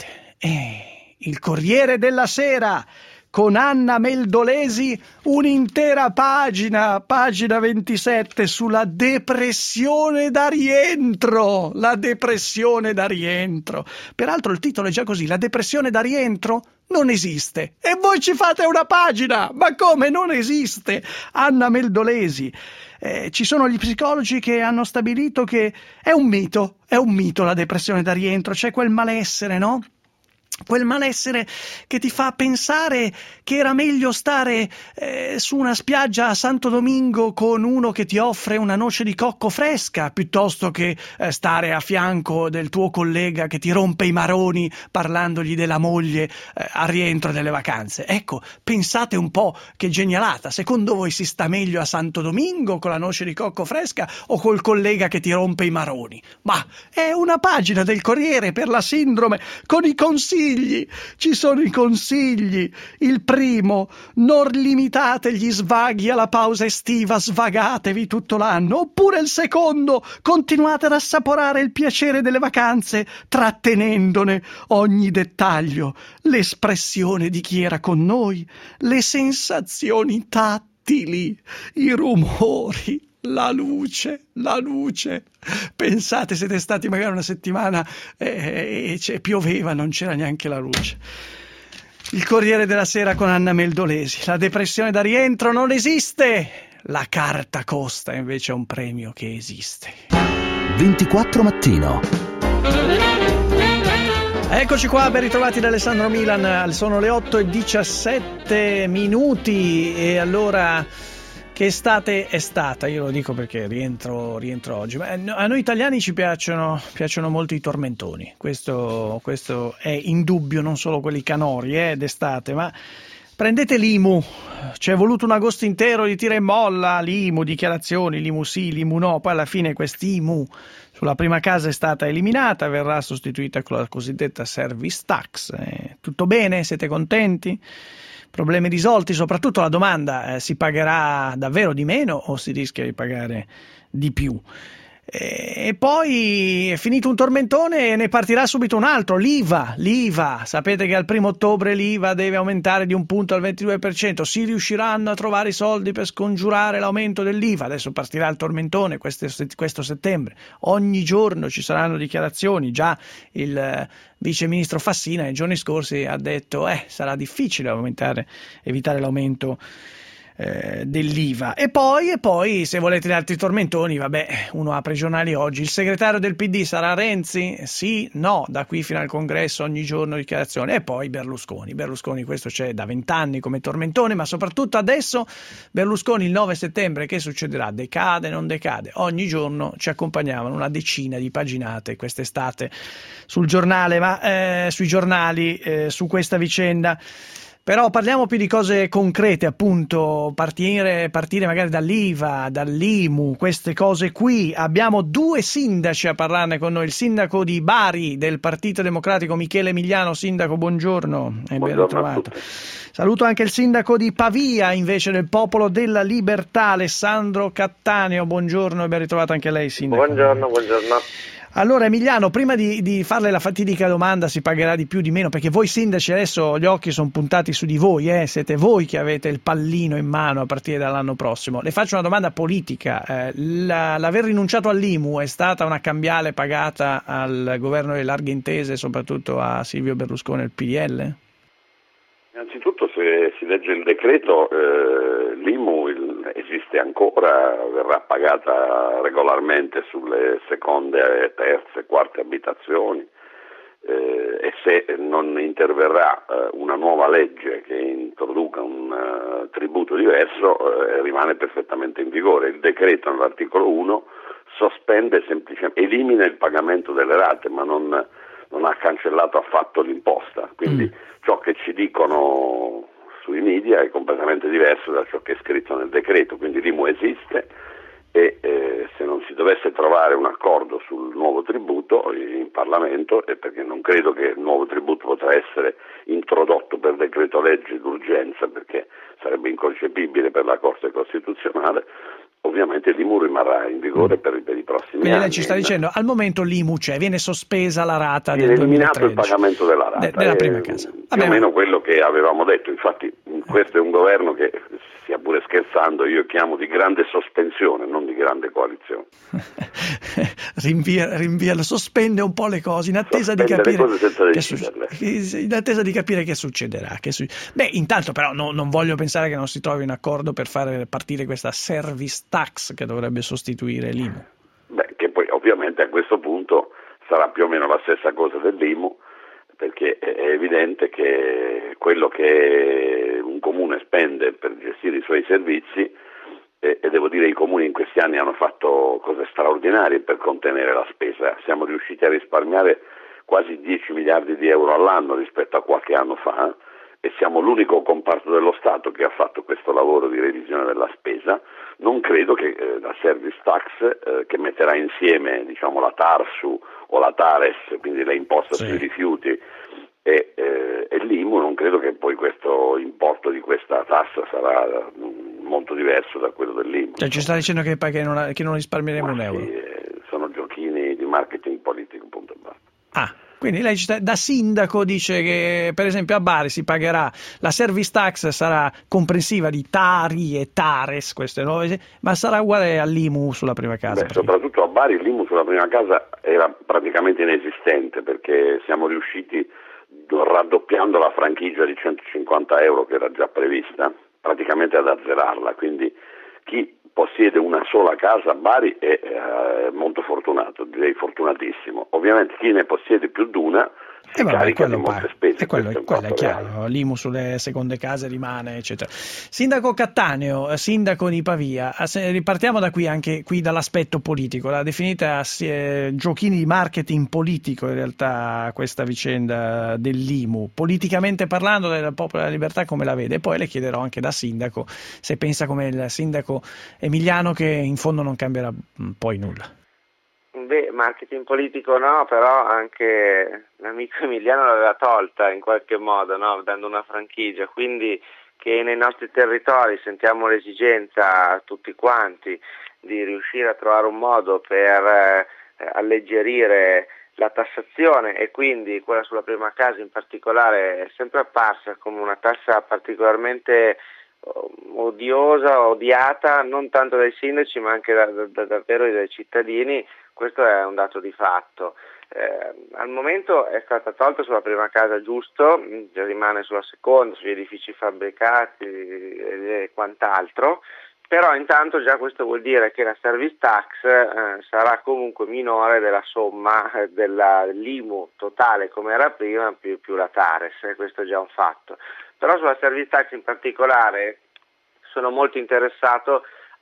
E il Corriere della Sera con Anna Meldolesi, un'intera pagina, pagina ventisette, sulla depressione da rientro, la depressione da rientro. Peraltro il titolo è già così: la depressione da rientro non esiste. E voi ci fate una pagina? Ma come non esiste? Anna Meldolesi. Eh, ci sono gli psicologi che hanno stabilito che è un mito, è un mito la depressione da rientro, c'è quel malessere, no? Quel malessere che ti fa pensare che era meglio stare eh, su una spiaggia a Santo Domingo con uno che ti offre una noce di cocco fresca, piuttosto che eh, stare a fianco del tuo collega che ti rompe i maroni parlandogli della moglie eh, al rientro delle vacanze. Ecco, pensate un po' che genialata. Secondo voi si sta meglio a Santo Domingo con la noce di cocco fresca o col collega che ti rompe i maroni? Ma è una pagina del Corriere per la sindrome con i consigli. Ci sono i consigli. Il primo: non limitate gli svaghi alla pausa estiva, svagatevi tutto l'anno. Oppure il secondo: continuate ad assaporare il piacere delle vacanze trattenendone ogni dettaglio, l'espressione di chi era con noi, le sensazioni tattili, i rumori, la luce, la luce. Pensate, siete stati magari una settimana e eh, pioveva, non c'era neanche la luce. Il Corriere della Sera con Anna Meldolesi: la depressione da rientro non esiste. La Carta Costa invece è un premio che esiste. ventiquattro Mattino. Eccoci qua, ben ritrovati da Alessandro Milan. Sono le otto e diciassette minuti e allora... Che estate è stata, io lo dico perché rientro, rientro oggi. Ma a noi italiani ci piacciono, piacciono molto i tormentoni, questo, questo è indubbio, non solo quelli canori eh, d'estate, ma prendete l'I M U, ci è voluto un agosto intero di tira e molla, l'I M U, dichiarazioni, l'I M U sì, l'I M U no, poi alla fine quest'I M U sulla prima casa è stata eliminata, verrà sostituita con la cosiddetta service tax. Eh, tutto bene? Siete contenti? problemi risolti, soprattutto la domanda, eh, si pagherà davvero di meno o si rischia di pagare di più? E poi è finito un tormentone e ne partirà subito un altro, l'I V A, l'I V A, sapete che al primo ottobre l'I V A deve aumentare di un punto al ventidue per cento, si riusciranno a trovare i soldi per scongiurare l'aumento dell'I V A? Adesso partirà il tormentone questo, questo settembre, ogni giorno ci saranno dichiarazioni, già il vice ministro Fassina nei giorni scorsi ha detto eh sarà difficile aumentare, evitare l'aumento Eh, dell'I V A. E poi, e poi se volete gli altri tormentoni, vabbè, uno apre i giornali oggi, il segretario del P D sarà Renzi? Sì, no, da qui fino al congresso ogni giorno dichiarazioni. E poi Berlusconi, Berlusconi questo c'è da vent'anni come tormentone, ma soprattutto adesso Berlusconi il nove settembre, che succederà? Decade, non decade? Ogni giorno ci accompagnavano una decina di paginate quest'estate sul giornale, ma eh, sui giornali eh, su questa vicenda. Però parliamo più di cose concrete, appunto, partire, partire magari dall'I V A, dall'I M U, queste cose qui. Abbiamo due sindaci a parlarne con noi, il sindaco di Bari del Partito Democratico, Michele Emiliano. Sindaco, buongiorno e ben ritrovato. Saluto anche il sindaco di Pavia, invece, del Popolo della Libertà, Alessandro Cattaneo. Buongiorno e ben ritrovato anche lei, sindaco. Buongiorno, buongiorno. Allora Emiliano, prima di, di farle la fatidica domanda si pagherà di più o di meno, perché voi sindaci adesso gli occhi sono puntati su di voi, eh? Siete voi che avete il pallino in mano a partire dall'anno prossimo. Le faccio una domanda politica, eh, la, l'aver rinunciato all'I M U è stata una cambiale pagata al governo delle larghe intese, soprattutto a Silvio Berlusconi e al P D L? Innanzitutto, se si legge il decreto, eh, l'I M U il, esiste ancora, verrà pagata regolarmente sulle seconde, terze, quarte abitazioni eh, e se non interverrà eh, una nuova legge che introduca un uh, tributo diverso eh, rimane perfettamente in vigore. Il decreto nell'articolo uno sospende semplicemente, elimina il pagamento delle rate, ma non, non ha cancellato affatto l'imposta, quindi mm. ciò che ci dicono sui media è completamente diverso da ciò che è scritto nel decreto, quindi l'I M U esiste e eh, se non si dovesse trovare un accordo sul nuovo tributo in Parlamento, è perché non credo che il nuovo tributo potrà essere introdotto per decreto legge d'urgenza, perché sarebbe inconcepibile per la Corte Costituzionale, ovviamente l'I M U rimarrà in vigore per, per i prossimi Quindi anni. Lei ci sta dicendo, al momento l'I M U c'è, viene sospesa la rata viene del eliminato duemilatredici. il pagamento della rata, De, della prima casa. Più o meno quello che avevamo detto. Infatti questo è un governo che, sia pure scherzando, io chiamo di grande sospensione, non di grande coalizione. rinvia, rinvia, sospende un po' le cose in attesa sospende di capire le cose senza che su, in attesa di capire che succederà. Che su, beh, intanto però no, non voglio pensare che non si trovi un accordo per fare partire questa service tax che dovrebbe sostituire l'I M U. Beh, che poi ovviamente a questo punto sarà più o meno la stessa cosa dell'I M U, perché è evidente che quello che un comune spende per gestire i suoi servizi, e, e devo dire i comuni in questi anni hanno fatto cose straordinarie per contenere la spesa, siamo riusciti a risparmiare quasi dieci miliardi di euro all'anno rispetto a qualche anno fa e siamo l'unico comparto dello Stato che ha fatto questo lavoro di revisione della spesa. Non credo che eh, la service tax eh, che metterà insieme diciamo la TARSU o la TARES, quindi l'imposta sì. sui rifiuti e, eh, e l'I M U, non credo che poi questo importo di questa tassa sarà mh, molto diverso da quello dell'I M U. Cioè ci sta dicendo che, che, non, che non risparmieremo Ma un sì, euro? Eh, sono giochini di marketing politico, punto e basta. Ah. Quindi lei da sindaco dice che per esempio a Bari si pagherà la service tax, sarà comprensiva di Tari e Tares, queste nuove, ma sarà uguale all'I M U sulla prima casa. Beh, soprattutto a Bari l'I M U sulla prima casa era praticamente inesistente, perché siamo riusciti, raddoppiando la franchigia di centocinquanta euro che era già prevista, praticamente ad azzerarla, quindi chi possiede una sola casa a Bari è eh, molto fortunato, direi fortunatissimo. Ovviamente chi ne possiede più di una si eh vabbè, carica di molte spese. E quello, è, quello è chiaro, l'I M U sulle seconde case rimane, eccetera. Sindaco Cattaneo, sindaco di Pavia, ripartiamo da qui, anche qui dall'aspetto politico, l'ha definita eh, giochini di marketing politico in realtà questa vicenda dell'I M U. Politicamente parlando del Popolo della Libertà come la vede? E poi le chiederò anche da sindaco se pensa come il sindaco Emiliano che in fondo non cambierà poi nulla. Beh, marketing politico no, però anche l'amico Emiliano l'aveva tolta in qualche modo, no? Dando una franchigia, quindi che nei nostri territori sentiamo l'esigenza tutti quanti di riuscire a trovare un modo per eh, alleggerire la tassazione, e quindi quella sulla prima casa in particolare è sempre apparsa come una tassa particolarmente odiosa, odiata, non tanto dai sindaci ma anche da, da, davvero dai cittadini. Questo è un dato di fatto. Eh, al momento è stata tolta sulla prima casa, giusto, rimane sulla seconda, sugli edifici fabbricati e quant'altro, però intanto già questo vuol dire che la service tax eh, sarà comunque minore della somma eh, dell'I M U totale come era prima più, più la Tares, e questo è già un fatto. Però sulla service tax in particolare sono molto interessato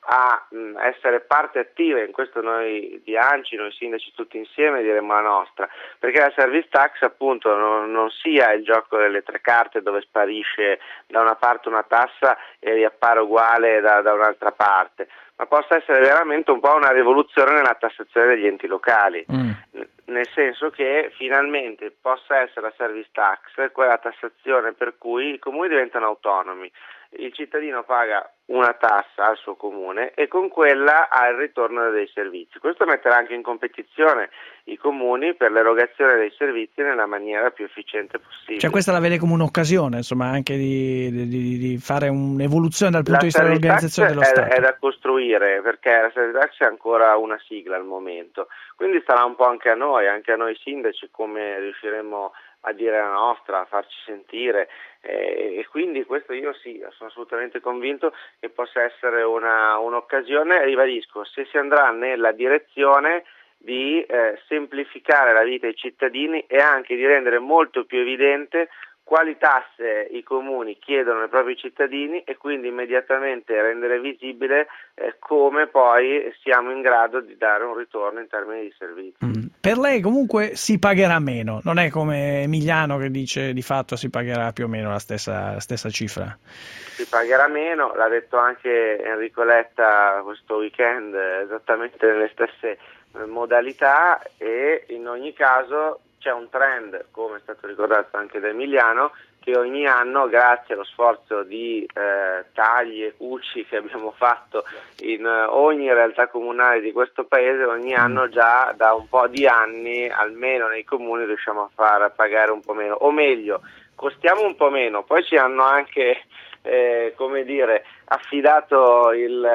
a mh, essere parte attiva in questo. Noi di ANCI, noi sindaci tutti insieme diremo la nostra, perché la service tax appunto non, non sia il gioco delle tre carte dove sparisce da una parte una tassa e riappare uguale da, da un'altra parte, ma possa essere veramente un po' una rivoluzione nella tassazione degli enti locali, mm. nel senso che finalmente possa essere la service tax quella tassazione per cui i comuni diventano autonomi, il cittadino paga una tassa al suo comune e con quella ha il ritorno dei servizi. Questo metterà anche in competizione i comuni per l'erogazione dei servizi nella maniera più efficiente possibile. Cioè questa la vede come un'occasione, insomma, anche di, di, di fare un'evoluzione dal punto la di vista dell'organizzazione dello è, Stato. È da costruire, perché la service tax è ancora una sigla al momento, quindi starà un po' anche a noi, anche a noi sindaci, come riusciremo a dire la nostra, a farci sentire, eh, e quindi questo io sì, sono assolutamente convinto che possa essere una, un'occasione, ribadisco, se si andrà nella direzione di eh, semplificare la vita ai cittadini e anche di rendere molto più evidente quali tasse i comuni chiedono ai propri cittadini e quindi immediatamente rendere visibile eh, come poi siamo in grado di dare un ritorno in termini di servizi. Mm. Per lei comunque si pagherà meno, non è come Emiliano che dice di fatto si pagherà più o meno la stessa, la stessa cifra. Si pagherà meno, l'ha detto anche Enrico Letta questo weekend, esattamente nelle stesse modalità, e in ogni caso c'è un trend, come è stato ricordato anche da Emiliano, che ogni anno, grazie allo sforzo di eh, tagli e cuci che abbiamo fatto in eh, ogni realtà comunale di questo paese, ogni anno già da un po' di anni, almeno nei comuni, riusciamo a far pagare un po' meno, o meglio, costiamo un po' meno, poi ci hanno anche eh, come dire, affidato il,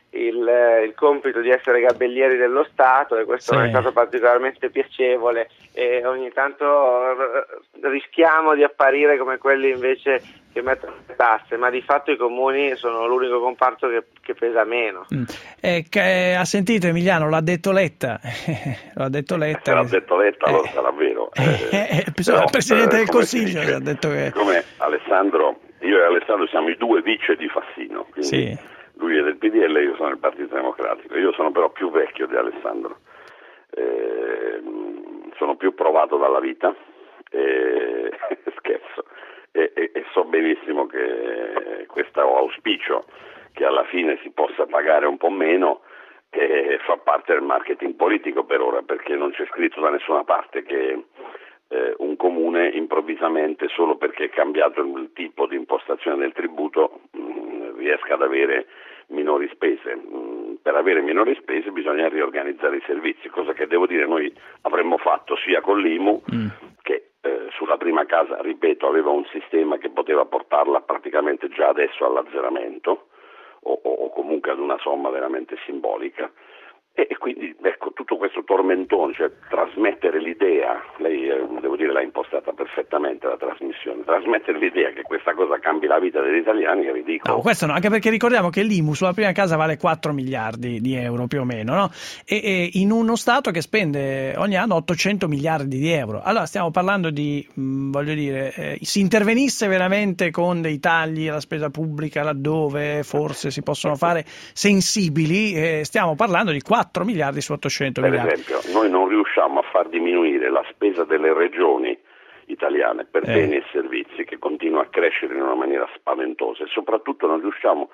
il, il compito di essere gabellieri dello Stato, e questo sì. è stato particolarmente piacevole, e ogni tanto rischiamo di apparire come quelli invece che mettono le tasse, ma di fatto i comuni sono l'unico comparto che, che pesa meno. Mm. Eh, che, ha sentito Emiliano, l'ha detto Letta, l'ha detto Letta. Se l'ha detto Letta, allora eh. sarà vero. Eh, eh, eh, però, il Presidente eh, del Consiglio dice, ha detto che... Come Alessandro, io e Alessandro siamo i due vice di Fassino, quindi sì. lui è del P D L e io sono del Partito Democratico. Io sono però più vecchio di Alessandro, eh, sono più provato dalla vita, eh, scherzo, e, e, e so benissimo che questo auspicio che alla fine si possa pagare un po' meno eh, fa parte del marketing politico per ora, perché non c'è scritto da nessuna parte che eh, un comune improvvisamente, solo perché è cambiato il tipo di impostazione del tributo, mh, riesca ad avere minori spese. Mh, per avere minori spese bisogna riorganizzare i servizi, cosa che devo dire noi avremmo fatto sia con l'I M U mm. che eh, sulla prima casa, ripeto, aveva un sistema che poteva portarla praticamente già adesso all'azzeramento o, o comunque ad una somma veramente simbolica. E quindi ecco, tutto questo tormentone, cioè trasmettere l'idea, lei eh, devo dire l'ha impostata perfettamente la trasmissione, trasmettere l'idea che questa cosa cambi la vita degli italiani è ridicolo. No, questo no, anche perché ricordiamo che l'I M U sulla prima casa vale quattro miliardi di euro più o meno, no? E, e in uno Stato che spende ogni anno ottocento miliardi di euro. Allora stiamo parlando di, mh, voglio dire, eh, si intervenisse veramente con dei tagli alla spesa pubblica laddove forse si possono fare sensibili, eh, stiamo parlando di quattro miliardi su ottocento per miliardi. Per esempio, noi non riusciamo a far diminuire la spesa delle regioni italiane per eh. beni e servizi, che continua a crescere in una maniera spaventosa, e soprattutto non riusciamo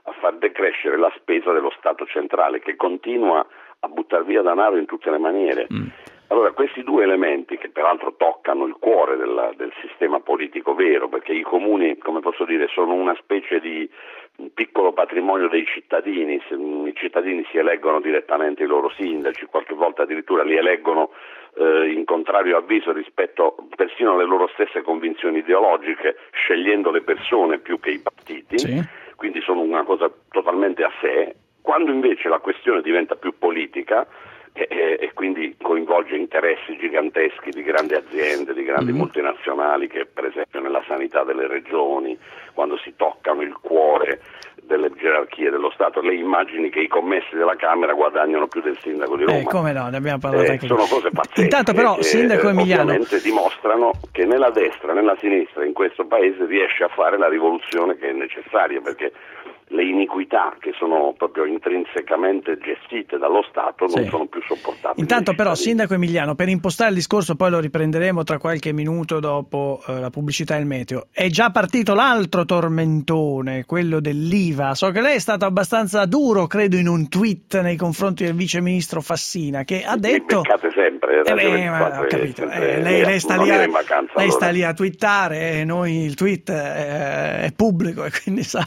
a far decrescere la spesa dello Stato centrale, che continua a buttare via denaro in tutte le maniere. Mm. Allora, questi due elementi, che peraltro toccano il cuore della, del sistema politico vero, perché i comuni, come posso dire, sono una specie di piccolo patrimonio dei cittadini, i cittadini si eleggono direttamente i loro sindaci, qualche volta addirittura li eleggono eh, in contrario avviso rispetto persino alle loro stesse convinzioni ideologiche, scegliendo le persone più che i partiti, sì. Quindi sono una cosa totalmente a sé. Quando invece la questione diventa più politica, E, e quindi coinvolge interessi giganteschi di grandi aziende, di grandi mm-hmm. multinazionali, che per esempio nella sanità delle regioni, quando si toccano il cuore delle gerarchie dello Stato, le immagini che i commessi della Camera guadagnano più del sindaco di Roma. Eh, come no, ne abbiamo parlato eh, anche sono cose pazzesche. Intanto però, che, sindaco Emiliano, ovviamente dimostrano che né la destra né la sinistra in questo paese riesce a fare la rivoluzione che è necessaria, perché le iniquità che sono proprio intrinsecamente gestite dallo Stato non sì. sono più sopportabili. Intanto però, sindaco Emiliano, per impostare il discorso, poi lo riprenderemo tra qualche minuto dopo eh, la pubblicità e il meteo, è già partito l'altro tormentone, quello dell'I V A. So che lei è stato abbastanza duro, credo, in un tweet nei confronti del vice ministro Fassina, che ha detto... Mi beccate sempre, eh beh, ma, ho capito, eh, lei, lei, sta lì, a, vacanza, lei allora. sta lì a twittare, e noi il tweet eh, è pubblico e quindi sa...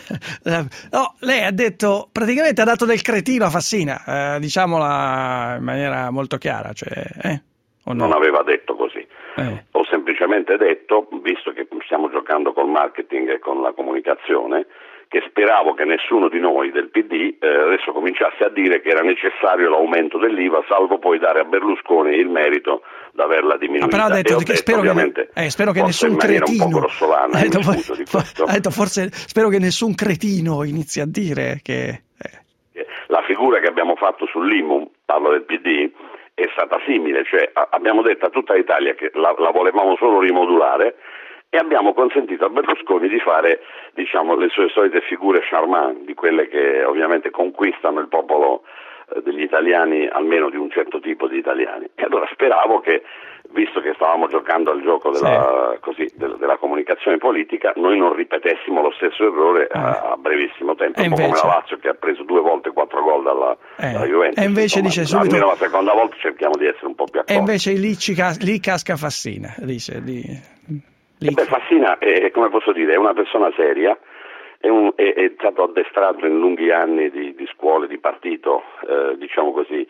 No, lei ha detto, praticamente ha dato del cretino a Fassina, eh, diciamola in maniera molto chiara, cioè, eh, o no? Non aveva detto così, eh. Ho semplicemente detto, visto che stiamo giocando col marketing e con la comunicazione, che speravo che nessuno di noi del P D eh, adesso cominciasse a dire che era necessario l'aumento dell'I V A, salvo poi dare a Berlusconi il merito di averla diminuita. Ah, però ha detto, che detto spero, che, eh, spero che nessun cretino ha detto, for, di questo. Ha detto forse spero che nessun cretino inizi a dire che eh. La figura che abbiamo fatto sull'I M U, parlo del P D, è stata simile, cioè a, abbiamo detto a tutta l'Italia che la, la volevamo solo rimodulare e abbiamo consentito a Berlusconi di fare, diciamo, le sue solite figure charmant, di quelle che ovviamente conquistano il popolo eh, degli italiani, almeno di un certo tipo di italiani. E allora speravo che, visto che stavamo giocando al gioco della, sì. così, del, della comunicazione politica, noi non ripetessimo lo stesso errore eh. a, a brevissimo tempo, un po' come la Lazio che ha preso due volte quattro gol dalla, eh. dalla Juventus. E invece Insomma, dice subito, almeno la seconda volta cerchiamo di essere un po' più accorti. E invece lì, ci cas- lì casca Fassina, dice di... Lì. Beh, Fassina è, come posso dire, è una persona seria, è, un, è, è stato addestrato in lunghi anni di, di scuole, di partito, eh, diciamo così,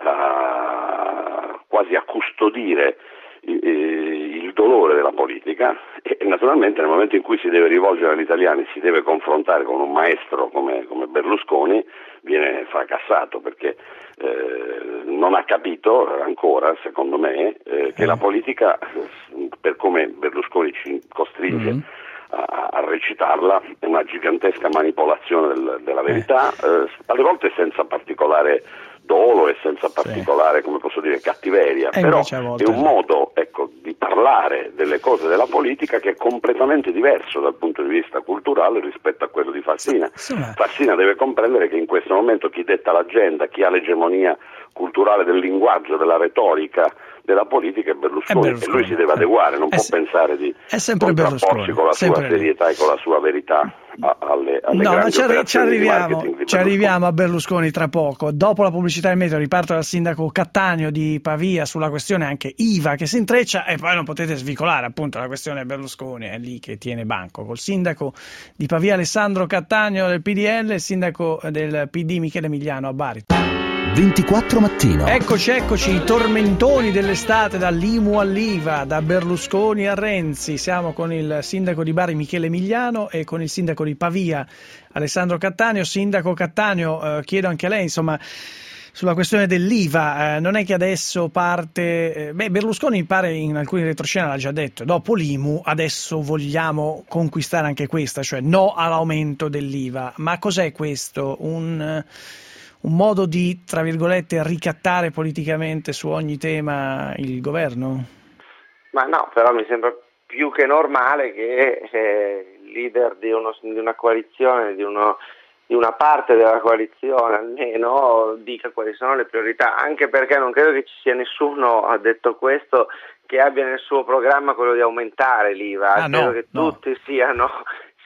a, quasi a custodire il, il dolore della politica e, e naturalmente nel momento in cui si deve rivolgere agli italiani, si deve confrontare con un maestro come, come Berlusconi, viene fracassato perché eh, non ha capito ancora, secondo me, eh, che la politica, per come Berlusconi ci costringe mm-hmm. a, a recitarla, è una gigantesca manipolazione del, della verità, eh. Eh, alle volte senza particolare dolo e senza particolare, sì. come posso dire, cattiveria, e però volte... è un modo, ecco, di parlare delle cose della politica che è completamente diverso dal punto di vista culturale rispetto a quello di Fassina. Sì. Fassina deve comprendere che in questo momento chi detta l'agenda, chi ha l'egemonia culturale del linguaggio, della retorica, della politica è Berlusconi, è Berlusconi. E lui si deve adeguare, non è può se... pensare di contrapporsi con la sempre sua serietà lì. E con la sua verità a, alle, alle no, ma ci, arri- ci arriviamo, ci arriviamo a Berlusconi tra poco. Dopo la pubblicità del meteo riparto dal sindaco Cattaneo di Pavia sulla questione anche I V A che si intreccia e poi non potete svicolare appunto la questione Berlusconi, è lì che tiene banco col sindaco di Pavia Alessandro Cattaneo del P D L e il sindaco del P D Michele Emiliano a Bari. ventiquattro mattino. Eccoci, eccoci, i tormentoni dell'estate, dall'I M U all'I V A, da Berlusconi a Renzi. Siamo con il sindaco di Bari Michele Emiliano e con il sindaco di Pavia Alessandro Cattaneo. Sindaco Cattaneo, eh, chiedo anche a lei, insomma, sulla questione dell'I V A, eh, non è che adesso parte... Eh, beh, Berlusconi pare in alcuni retroscena l'ha già detto, dopo l'I M U adesso vogliamo conquistare anche questa, cioè no all'aumento dell'I V A. Ma cos'è questo? Un... un modo di, tra virgolette, ricattare politicamente su ogni tema il governo? Ma no, però mi sembra più che normale che eh, il leader di, uno, di una coalizione, di, uno, di una parte della coalizione almeno, dica quali sono le priorità, anche perché non credo che ci sia nessuno, ha detto questo, che abbia nel suo programma quello di aumentare l'I V A, ah, credo no, che no. tutti siano...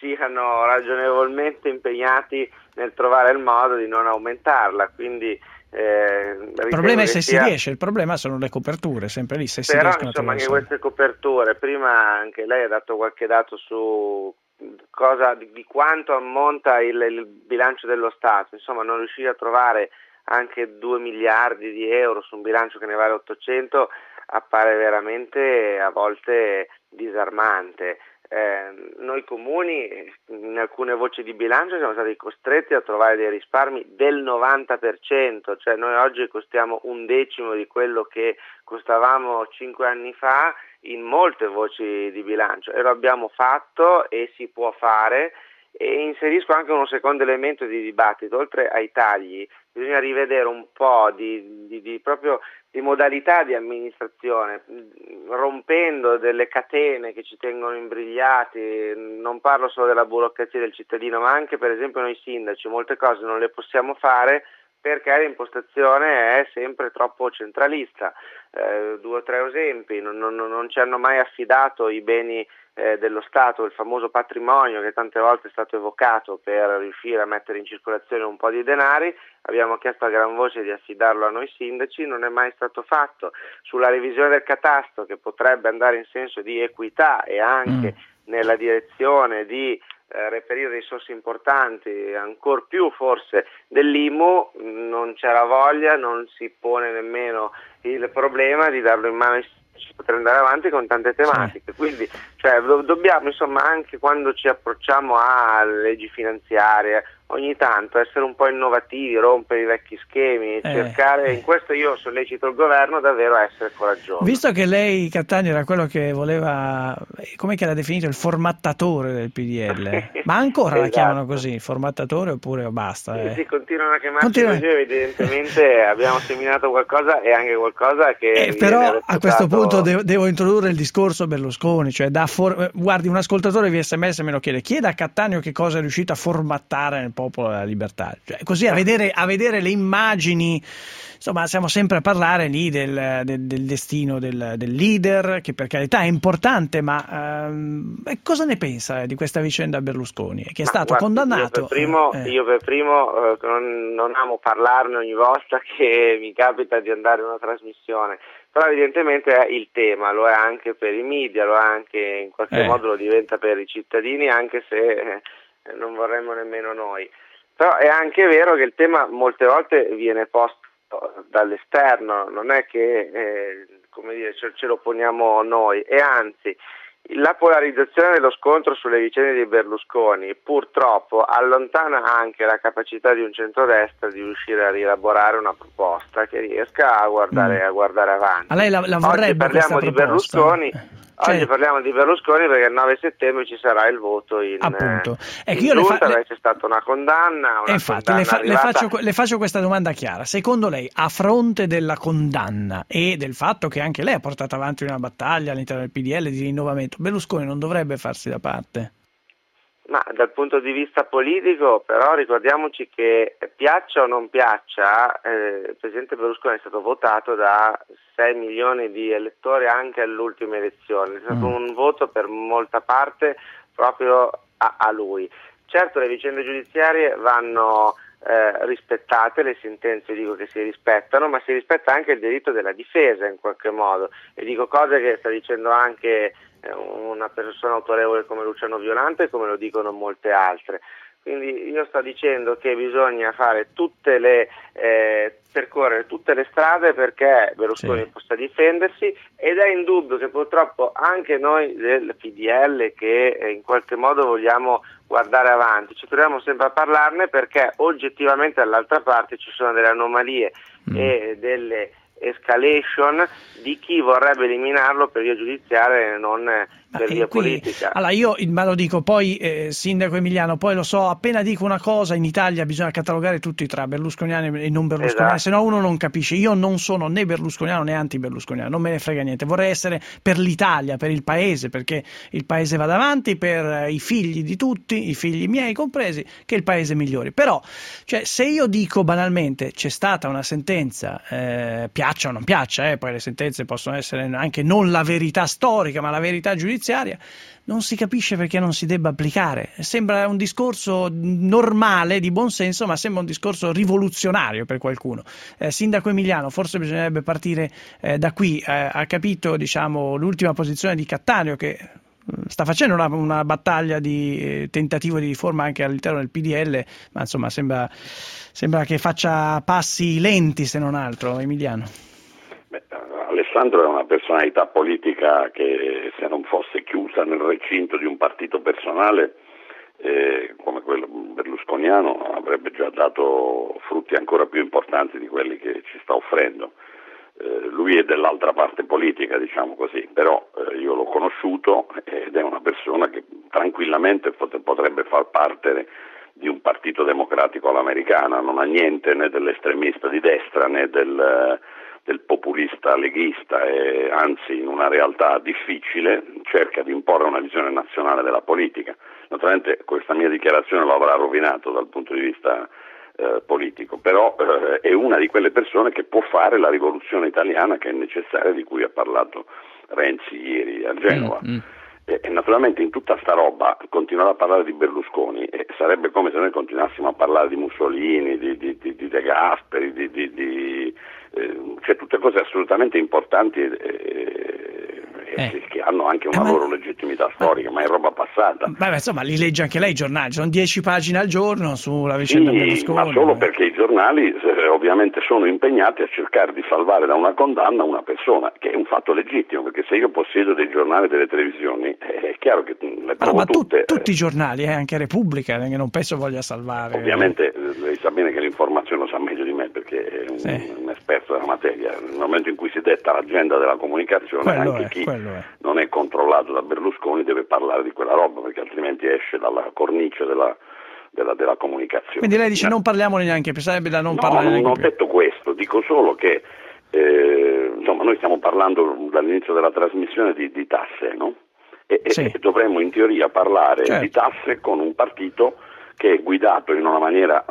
siano ragionevolmente impegnati nel trovare il modo di non aumentarla, quindi eh, il problema è se sia... si riesce, il problema sono le coperture, sempre lì, se si però riescono insomma a anche trovare queste coperture, prima anche lei ha dato qualche dato su cosa di, di quanto ammonta il, il bilancio dello Stato, insomma non riuscire a trovare anche due miliardi di euro su un bilancio che ne vale ottocento appare veramente a volte disarmante. Eh, noi comuni in alcune voci di bilancio siamo stati costretti a trovare dei risparmi del novanta per cento, cioè noi oggi costiamo un decimo di quello che costavamo cinque anni fa in molte voci di bilancio, e lo abbiamo fatto e si può fare. E inserisco anche uno secondo elemento di dibattito: oltre ai tagli bisogna rivedere un po' di, di, di proprio di modalità di amministrazione, rompendo delle catene che ci tengono imbrigliati. Non parlo solo della burocrazia del cittadino, ma anche per esempio noi sindaci molte cose non le possiamo fare perché l'impostazione è sempre troppo centralista. Eh, due o tre esempi: non, non, non ci hanno mai affidato i beni eh, dello Stato, il famoso patrimonio che tante volte è stato evocato per riuscire a mettere in circolazione un po' di denari. Abbiamo chiesto a gran voce di affidarlo a noi sindaci, non è mai stato fatto. Sulla revisione del catasto, che potrebbe andare in senso di equità e anche mm. nella direzione di eh, reperire risorse importanti, ancor più forse dell'I M U, non c'era voglia, non si pone nemmeno il problema di darlo in mano ai sindaci, poter andare avanti con tante tematiche. Sì. Quindi cioè, do- dobbiamo insomma anche quando ci approcciamo a leggi finanziarie ogni tanto essere un po' innovativi, rompere i vecchi schemi, eh, cercare, in questo io sollecito il governo davvero a essere coraggioso. Visto che lei, Cattaneo, era quello che voleva, come che l'ha definito, il formattatore del P D L, ma ancora esatto. La chiamano così, formattatore, oppure basta? Sì, eh? sì, continuano a chiamarci Continua... così, evidentemente abbiamo seminato qualcosa e anche qualcosa che... Eh, però a questo punto devo, devo introdurre il discorso Berlusconi, cioè da for... guardi, un ascoltatore via sms me lo chiede, chieda a Cattaneo che cosa è riuscito a formattare nel popolo della libertà, cioè, così a vedere, a vedere le immagini, insomma siamo sempre a parlare lì del, del, del destino del, del leader, che per carità è importante, ma ehm, cosa ne pensa di questa vicenda Berlusconi, che è ma stato guarda, condannato? Io per primo, eh. io per primo eh, non, non amo parlarne ogni volta che mi capita di andare in una trasmissione, però evidentemente è il tema, lo è anche per i media, lo è anche in qualche eh. modo lo diventa per i cittadini, anche se eh, non vorremmo nemmeno noi. Però è anche vero che il tema molte volte viene posto dall'esterno, non è che eh, come dire, ce, ce lo poniamo noi, e anzi la polarizzazione dello scontro sulle vicende di Berlusconi purtroppo allontana anche la capacità di un centrodestra di riuscire a rielaborare una proposta che riesca a guardare, mm. a guardare avanti. A lei la, la vorrebbe. Oggi parliamo di proposta. Berlusconi. Cioè, Oggi parliamo di Berlusconi perché il nove settembre ci sarà il voto in, appunto. in io giunta, le fa... c'è stata una condanna. Una infatti, condanna le, fa... arrivata... le, faccio, le faccio questa domanda chiara. Secondo lei, a fronte della condanna e del fatto che anche lei ha portato avanti una battaglia all'interno del P D L di rinnovamento, Berlusconi non dovrebbe farsi da parte? Ma dal punto di vista politico, però, ricordiamoci che piaccia o non piaccia, eh, il presidente Berlusconi è stato votato da sei milioni di elettori anche alle ultime elezioni. È stato mm. un voto per molta parte proprio a, a lui. Certo, le vicende giudiziarie vanno eh, rispettate, le sentenze dico che si rispettano, ma si rispetta anche il diritto della difesa in qualche modo. E dico cose che sta dicendo anche una persona autorevole come Luciano Violante, come lo dicono molte altre. Quindi io sto dicendo che bisogna fare tutte le eh, percorrere tutte le strade perché Berlusconi sì. possa difendersi, ed è indubbio che purtroppo anche noi del P D L, che eh, in qualche modo vogliamo guardare avanti, ci troviamo sempre a parlarne perché oggettivamente dall'altra parte ci sono delle anomalie mm. e delle escalation di chi vorrebbe eliminarlo per via giudiziaria e non per via qui, politica. Allora io ma lo dico poi, eh, sindaco Emiliano, poi lo so, appena dico una cosa in Italia bisogna catalogare tutti tra berlusconiani e non berlusconiani, esatto. Se no uno non capisce. Io non sono né berlusconiano né anti-berlusconiano, non me ne frega niente, vorrei essere per l'Italia, per il paese, perché il paese va avanti, per i figli di tutti, i figli miei compresi, che il paese migliori. Però cioè, se io dico banalmente c'è stata una sentenza, eh, piaccia o non piaccia, eh, poi le sentenze possono essere anche non la verità storica ma la verità giudiziaria, giudiziaria, non si capisce perché non si debba applicare. Sembra un discorso normale, di buon senso, ma sembra un discorso rivoluzionario per qualcuno. Eh, sindaco Emiliano, forse bisognerebbe partire eh, da qui. Eh, ha capito, diciamo, l'ultima posizione di Cattaneo, che sta facendo una, una battaglia di eh, tentativo di riforma anche all'interno del P D L, ma insomma sembra, sembra che faccia passi lenti, se non altro. Emiliano. Beh, Alessandro è una personalità politica che, se non fosse chiusa nel recinto di un partito personale eh, come quello berlusconiano, avrebbe già dato frutti ancora più importanti di quelli che ci sta offrendo. Eh, lui è dell'altra parte politica, diciamo così, però eh, io l'ho conosciuto ed è una persona che tranquillamente pot- potrebbe far parte di un partito democratico all'americana, non ha niente né dell'estremista di destra né del, del populista leghista, e anzi in una realtà difficile cerca di imporre una visione nazionale della politica. Naturalmente questa mia dichiarazione lo avrà rovinato dal punto di vista Eh, politico, però eh, è una di quelle persone che può fare la rivoluzione italiana che è necessaria, di cui ha parlato Renzi ieri a Genova. Mm, mm. E, e naturalmente in tutta sta roba continuare a parlare di Berlusconi eh, sarebbe come se noi continuassimo a parlare di Mussolini, di, di, di, di De Gasperi, di, di, di eh, cioè tutte cose assolutamente importanti eh, eh. che hanno anche una eh, loro ma... legittimità storica, ma è roba passata. Beh, sono li legge anche lei i giornali, sono dieci pagine al giorno sulla vicenda sì, Berlusconi. Ma solo perché i giornali eh, ovviamente sono impegnati a cercare di salvare da una condanna una persona, che è un fatto legittimo, perché se io possiedo dei giornali e delle televisioni eh, è chiaro che le provo ma tutte. Tu, tutti eh. i giornali, eh, anche Repubblica, che non penso voglia salvare. Ovviamente eh, lei sa bene che l'informazione lo sa meglio di me, perché è un, sì. un esperto della materia. Nel momento in cui si detta l'agenda della comunicazione, quello anche è, chi è. non è controllato da Berlusconi deve parlare di quella roba, perché altrimenti esce dalla cornice della, della, della comunicazione. Quindi lei dice no. non parliamone neanche, sarebbe da non no, parlare neanche non ho più. detto questo, dico solo che eh, insomma noi stiamo parlando dall'inizio della trasmissione di, di tasse, no? E, sì. e dovremmo in teoria parlare certo. di tasse con un partito che è guidato in una maniera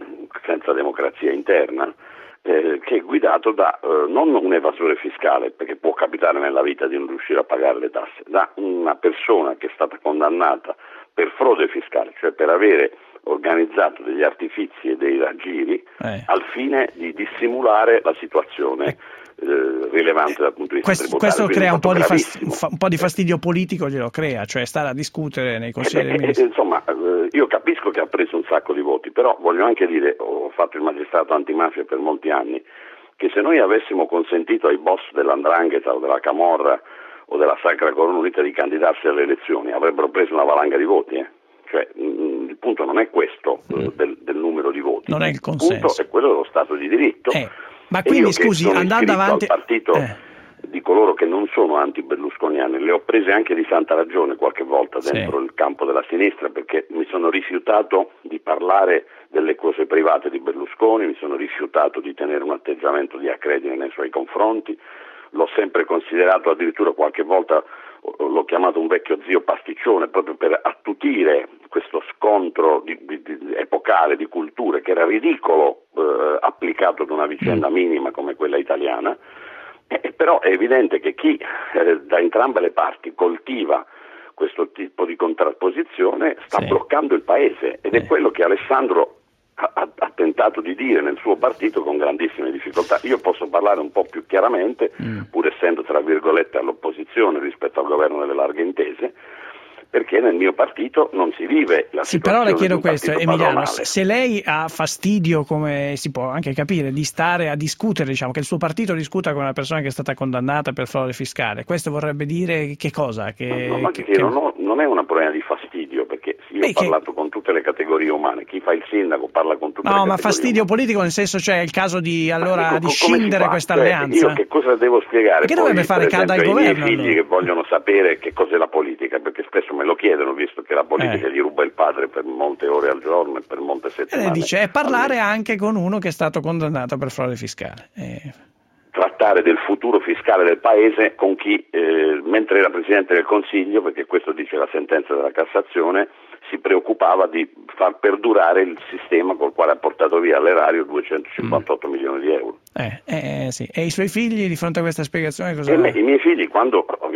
senza democrazia interna, eh, che è guidato da eh, non un evasore fiscale, perché può capitare nella vita di non riuscire a pagare le tasse, da una persona che è stata condannata per frode fiscale, cioè per avere organizzato degli artifizi e dei raggiri eh. al fine di dissimulare la situazione eh. Eh, rilevante dal punto di vista questo, tributario. Questo crea un po, di fastidio, un po' di fastidio politico, glielo crea, cioè stare a discutere nei consigli dei ministri. Eh, insomma, eh, io capisco che ha preso un sacco di voti, però voglio anche dire, ho fatto il magistrato antimafia per molti anni, che se noi avessimo consentito ai boss dell'Andrangheta o della Camorra o della Sacra Corona Unita di candidarsi alle elezioni, avrebbero preso una valanga di voti, eh. Cioè, mh, il punto non è questo mm. eh, del, del numero di voti, non è il consenso. Il punto è quello dello Stato di diritto. Eh. Ma quindi io scusi, andando avanti, al partito eh. di coloro che non sono anti-berlusconiani, le ho prese anche di santa ragione qualche volta dentro sì. il campo della sinistra, perché mi sono rifiutato di parlare delle cose private di Berlusconi, mi sono rifiutato di tenere un atteggiamento di accredine nei suoi confronti, l'ho sempre considerato, addirittura qualche volta l'ho chiamato un vecchio zio pasticcione, proprio per attutire questo scontro di, di, di, epocale di culture che era ridicolo eh, applicato ad una vicenda minima come quella italiana, eh, però è evidente che chi eh, da entrambe le parti coltiva questo tipo di contrapposizione sta sì. bloccando il paese, ed è quello che Alessandro ha, ha tentato di dire nel suo partito con grandissime difficoltà. Io posso parlare un po' più chiaramente, mm. pur essendo tra virgolette all'opposizione rispetto al governo delle larghe intese, perché nel mio partito non si vive la sì, situazione. Però le chiedo di un questo, Emiliano, padronale. se lei ha fastidio, come si può anche capire, di stare a discutere, diciamo, che il suo partito discuta con una persona che è stata condannata per frode fiscale, questo vorrebbe dire che cosa? Che, no, no, che, che... Non, ho, non è una problema di fastidio, perché io Beh, ho parlato che... con tutte le categorie umane, chi fa il sindaco parla con tutte no, le categorie No, ma fastidio umane. politico nel senso, cioè, è il caso di, allora, dico, di scindere questa cioè, alleanza? Io che cosa devo spiegare? Perché Poi, dovrebbe fare cada il governo? I miei figli allora? che vogliono sapere che cos'è la politica, perché spesso me lo chiedono, visto che la politica eh. gli ruba il padre per molte ore al giorno e per molte settimane. E lei dice, è parlare anche con uno che è stato condannato per frode fiscale. Eh. Trattare del futuro fiscale del paese con chi, eh, mentre era Presidente del Consiglio, perché questo dice la sentenza della Cassazione, si preoccupava di far perdurare il sistema col quale ha portato via all'erario duecentocinquantotto milioni di euro. Eh, eh, sì. E i suoi figli di fronte a questa spiegazione cosa? E me, I miei figli, quando ovviamente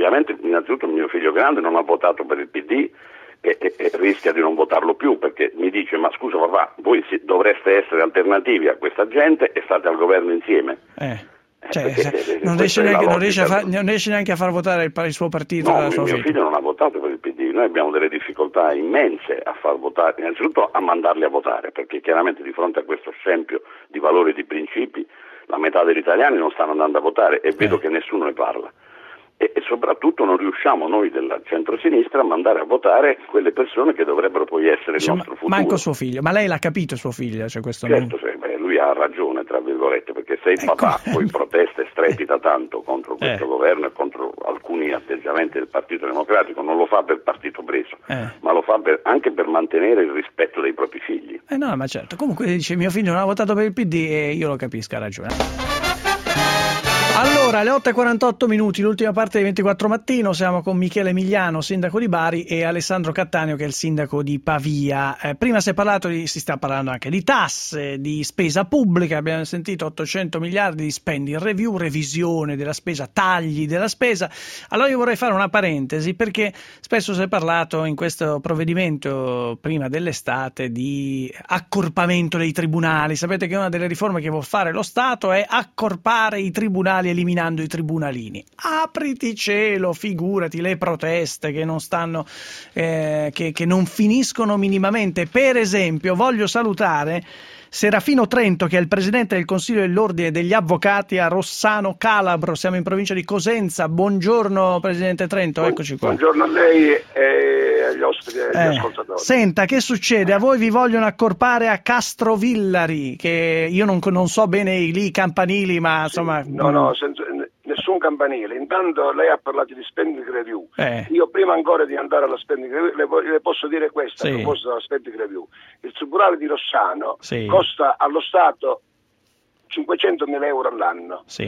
ovviamente innanzitutto mio figlio grande non ha votato per il P D e, e, e rischia di non votarlo più, perché mi dice: ma scusa papà, voi si, dovreste essere alternativi a questa gente e state al governo insieme. Eh. Cioè, perché, non, riesce neanche, non, riesce a far, non riesce neanche a far votare il, il suo partito. No, la sua mio figlio. figlio non ha votato per il P D, noi abbiamo delle difficoltà immense a far votare, innanzitutto a mandarli a votare, perché chiaramente di fronte a questo scempio di valori e di principi la metà degli italiani non stanno andando a votare e vedo eh. che nessuno ne parla. E, e soprattutto non riusciamo noi della centrosinistra a mandare a votare quelle persone che dovrebbero poi essere cioè, il nostro futuro. Manco suo figlio, ma lei l'ha capito suo figlio? Cioè questo certo, non... sì, beh, lui ha ragione tra virgolette, perché se il ecco. papà poi protesta e strepita tanto contro questo eh. governo e contro alcuni atteggiamenti del Partito Democratico, non lo fa per partito preso, eh. ma lo fa per, anche per mantenere il rispetto dei propri figli. Eh no, ma certo, comunque dice mio figlio non ha votato per il P D e io lo capisco, ha ragione. Allora, alle otto e quarantotto minuti, l'ultima parte di ventiquattro Mattino, siamo con Michele Emiliano, sindaco di Bari, e Alessandro Cattaneo, che è il sindaco di Pavia. Eh, prima si è parlato di, si sta parlando anche di tasse, di spesa pubblica, abbiamo sentito ottocento miliardi di spending review, revisione della spesa, tagli della spesa. Allora io vorrei fare una parentesi, perché spesso si è parlato in questo provvedimento, prima dell'estate, di accorpamento dei tribunali. Sapete che una delle riforme che vuol fare lo Stato è accorpare i tribunali eliminando i tribunalini. Apriti cielo, figurati le proteste che non stanno eh, che, che non finiscono minimamente. Per esempio voglio salutare Serafino Trento, che è il presidente del Consiglio dell'Ordine degli Avvocati a Rossano Calabro, siamo in provincia di Cosenza. Buongiorno presidente Trento, eccoci qua. Buongiorno a lei e agli ospiti e agli eh, ascoltatori. Senta, che succede? A voi vi vogliono accorpare a Castrovillari, che io non, non so bene i lì campanili, ma insomma... Sì, no, no, senza, nessun campanile. Intanto lei ha parlato di spending review. Eh. Io prima ancora di andare alla spending review le, le posso dire questo, sì. a proposito della spending review. Il tribunale di Rossano sì. costa allo Stato cinquecentomila euro all'anno, sì.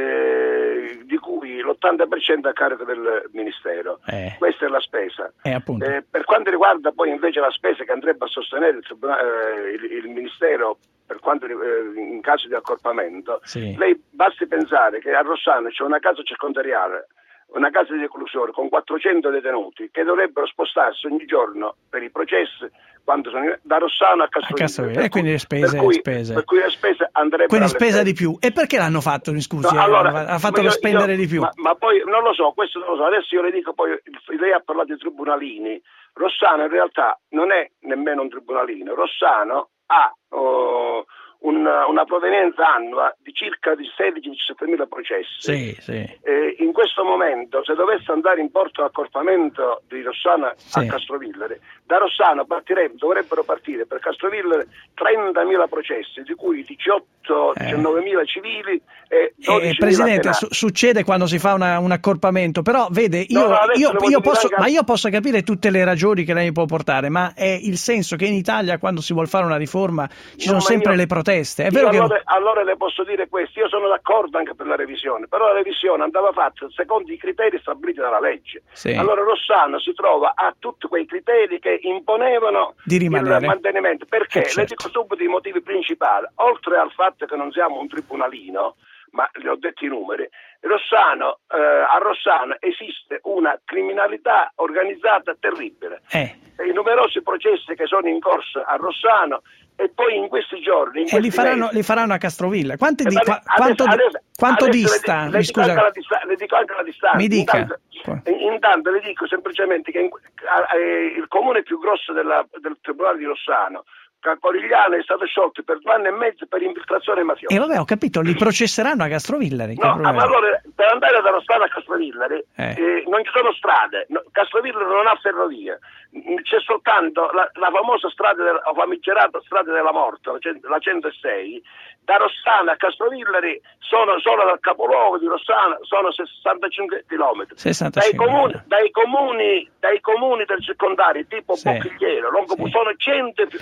eh, di cui l'ottanta per cento a carico del Ministero. Eh. Questa è la spesa. Eh, appunto. Eh, per quanto riguarda poi invece la spesa che andrebbe a sostenere il, eh, il, il Ministero per quanto eh, in caso di accorpamento, sì. lei basti pensare che a Rossano c'è una casa circondariale, una casa di reclusione con quattrocento detenuti che dovrebbero spostarsi ogni giorno per i processi quando sono da Rossano a Castrovillari. E quindi le spese, per cui, spese. Per cui le spese andrebbero. Quindi spesa di più. E perché l'hanno fatto? Mi scusi, no, allora, ha fatto per spendere io, di più. Ma, ma poi non lo so, questo non lo so. Adesso io le dico poi, lei ha parlato di tribunalini. Rossano in realtà non è nemmeno un tribunalino. Rossano ha oh, una, una provenienza annua di circa sedici diciassette mila processi. Sì, sì. Eh, in questo momento, se dovesse andare in porto l'accorpamento di Rossano sì. a Castrovillari, da Rossano partirebbe, dovrebbero partire per Castrovillari trentamila processi, di cui diciotto diciannovemila civili e dodicimila eh, Presidente, penali. Su- succede quando si fa una, un accorpamento, però vede, io, no, no, io, io posso, anche... ma io posso capire tutte le ragioni che lei può portare, ma è il senso che in Italia quando si vuol fare una riforma ci no, sono sempre io, le proteste. È vero allora, che... allora le posso dire questo, io sono d'accordo anche per la revisione, però la revisione andava fatta secondo i criteri stabiliti dalla legge. Sì. Allora Rossano si trova a tutti quei criteri che imponevano di rimanere. Il mantenimento, perché eh, certo. le dico subito i motivi principali, oltre al fatto che non siamo un tribunalino, ma le ho detto i numeri, Rossano, eh, a Rossano esiste una criminalità organizzata terribile. Eh. I numerosi processi che sono in corso a Rossano e poi in questi giorni in e li faranno, mesi, li faranno a Castrovilla. Quanti di, adesso, quanto, adesso, quanto adesso dista? Le, le, Mi scusa. dico dista- le dico anche la distanza. Mi dica. Intanto, intanto le dico semplicemente che in, eh, il comune più grosso della, del Tribunale di Rossano, Corigliano, è stato sciolto per due anni e mezzo per infiltrazione mafiosa. E eh, vabbè, ho capito, li processeranno a Castrovillari. No, ma allora per andare dalla strada a Castrovillari eh. eh, non ci sono strade, no, Castrovillari non ha ferrovie, c'è soltanto la, la famosa strada, del, la famigerata strada della morte, la centosei. Da Rossano a Castrovillari sono solo dal capoluogo di Rossano sono sessantacinque chilometri. sessantacinque. Dai comuni, dai comuni, dai comuni del circondario tipo sì. Bocchigliero, Longopu, sì. sono cento e più chilometri.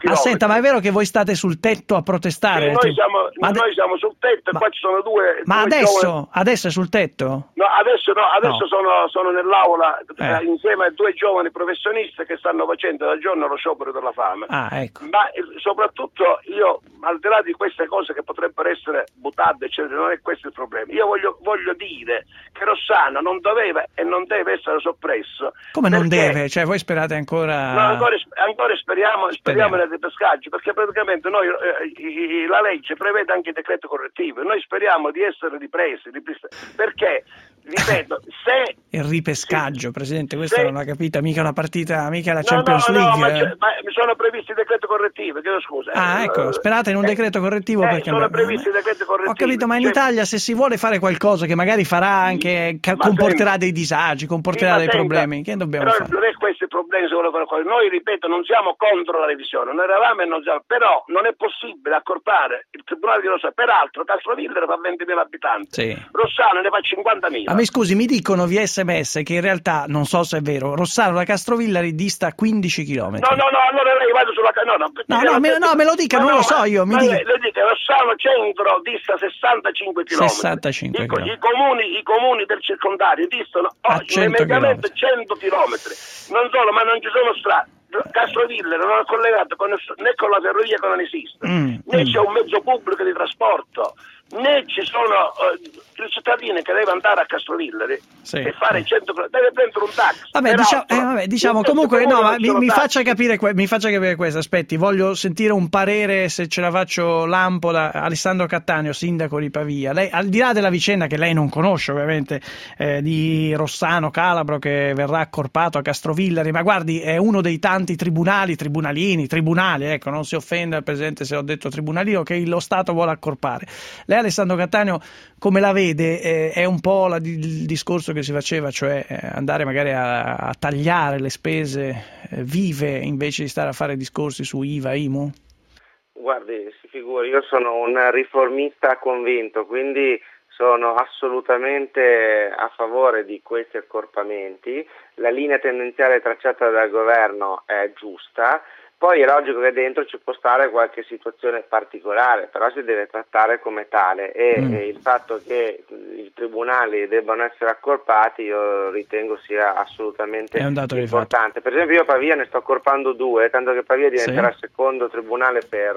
Ma senta, ma è vero che voi state sul tetto a protestare? Sì, noi, siamo, ma noi siamo sul tetto e qua ci sono due... Ma due adesso? giovani... Adesso è sul tetto? No, adesso no, adesso no. Sono, sono nell'aula eh. insieme a due giovani professionisti che stanno facendo da giorno lo sciopero della fame. Ah, ecco. Ma soprattutto io, al di là di queste cose che potrebbero essere buttate, eccetera, non è questo il problema. Io voglio, voglio dire che Rossano non doveva e non deve essere soppresso. Come non perché... deve? Cioè voi sperate ancora... No, ancora, ancora speriamo, speriamo nel ripescaggio, perché praticamente noi, eh, la legge prevede anche il decreto correttivo e noi speriamo di essere ripresi, ripresi perché, ripeto, se... Il ripescaggio, sì, Presidente, questa se... non l'ha capita, mica una partita, mica la no, Champions no, League. No, ma, eh. ma mi sono previsti il decreto correttivo, chiedo scusa. Ah, ecco, sperate in un eh, decreto correttivo eh, perché... sono previsti i decreti correttivi. Ho capito, ma in cioè... Italia se si vuole fare qualcosa che magari farà anche, ca- comporterà senta, dei disagi, comporterà sì, dei senta, problemi, che dobbiamo però fare? Non è questo il problema se vuole fare qualcosa. Noi, ripeto, non siamo contro la revisione, noi eravamo e non siamo, però non è possibile accorpare il Tribunale di Rossano. Peraltro Castrovillere fa ventimila abitanti, sì. Rossano ne fa cinquantamila. Ma mi scusi, mi dicono via sms che in realtà, non so se è vero, Rossano da Castrovillari dista quindici chilometri. No, no, no, allora lei vado sulla... No, no, no, no, me, no me lo dica, non no, lo so io. Mi ma dica... le, le dica, Rossano centro dista sessantacinque chilometri. sessantacinque I, chilometri. I, comuni, I comuni del circondario distano oggi mediamente cento chilometri. Non solo, ma non ci sono strade. Castrovillere non è collegato con, né con la ferrovia che non esiste, mm, né mm. c'è un mezzo pubblico di trasporto, né ci sono uh, il cittadino che deve andare a Castrovillere sì. e fare cento deve prendere un taxi. Vabbè, diciamo, eh, vabbè, diciamo comunque no, ma mi, mi faccia capire que- mi faccia capire questo. Aspetti, voglio sentire un parere, se ce la faccio lampo, da Alessandro Cattaneo, sindaco di Pavia. Lei, al di là della vicenda che lei non conosce ovviamente, eh, di Rossano Calabro che verrà accorpato a Castrovillari, ma guardi, è uno dei tanti tribunali, tribunalini, tribunali, ecco, non si offenda il Presidente se ho detto tribunalino, che lo Stato vuole accorpare. Lei, Alessandro Cattaneo, come la vede? Eh, è un po' la, il discorso che si faceva, cioè eh, andare magari a, a tagliare le spese eh, vive invece di stare a fare discorsi su I V A, I M U? Guardi, si figuri, io sono un riformista convinto, quindi sono assolutamente a favore di questi accorpamenti. La linea tendenziale tracciata dal governo è giusta. Poi è logico che dentro ci può stare qualche situazione particolare, però si deve trattare come tale e, mm. e il fatto che i tribunali debbano essere accorpati io ritengo sia assolutamente importante. Per esempio io a Pavia ne sto accorpando due, tanto che Pavia diventerà sì. secondo tribunale per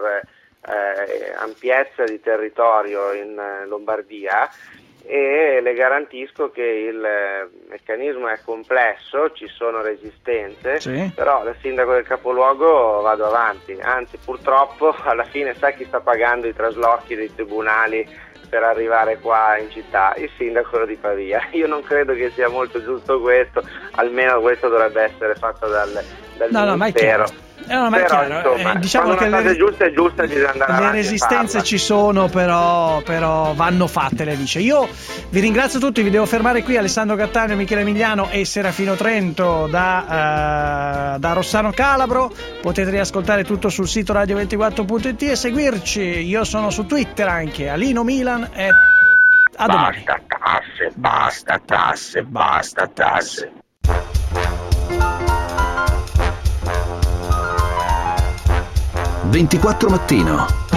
eh, ampiezza di territorio in eh, Lombardia. E le garantisco che il meccanismo è complesso, ci sono resistenze, sì. però da sindaco del capoluogo vado avanti, anzi purtroppo alla fine sai chi sta pagando i traslochi dei tribunali per arrivare qua in città? Il sindaco di Pavia. Io non credo che sia molto giusto questo, almeno questo dovrebbe essere fatto dal, dal no, Ministero. No, Eh, no, ma però, è chiaro, insomma, eh, diciamo quando che una cosa le, è giusta è giusta, bisogna andare le avanti resistenze ci sono, però, però vanno fatte, le dice. Io vi ringrazio tutti, vi devo fermare qui. Alessandro Cattaneo, Michele Emiliano e Serafino Trento da, uh, da Rossano Calabro. Potete riascoltare tutto sul sito radio ventiquattro punto it e seguirci. Io sono su Twitter anche, Alino Milan, e a domani. Basta tasse, basta tasse, basta tasse. ventiquattro Mattino.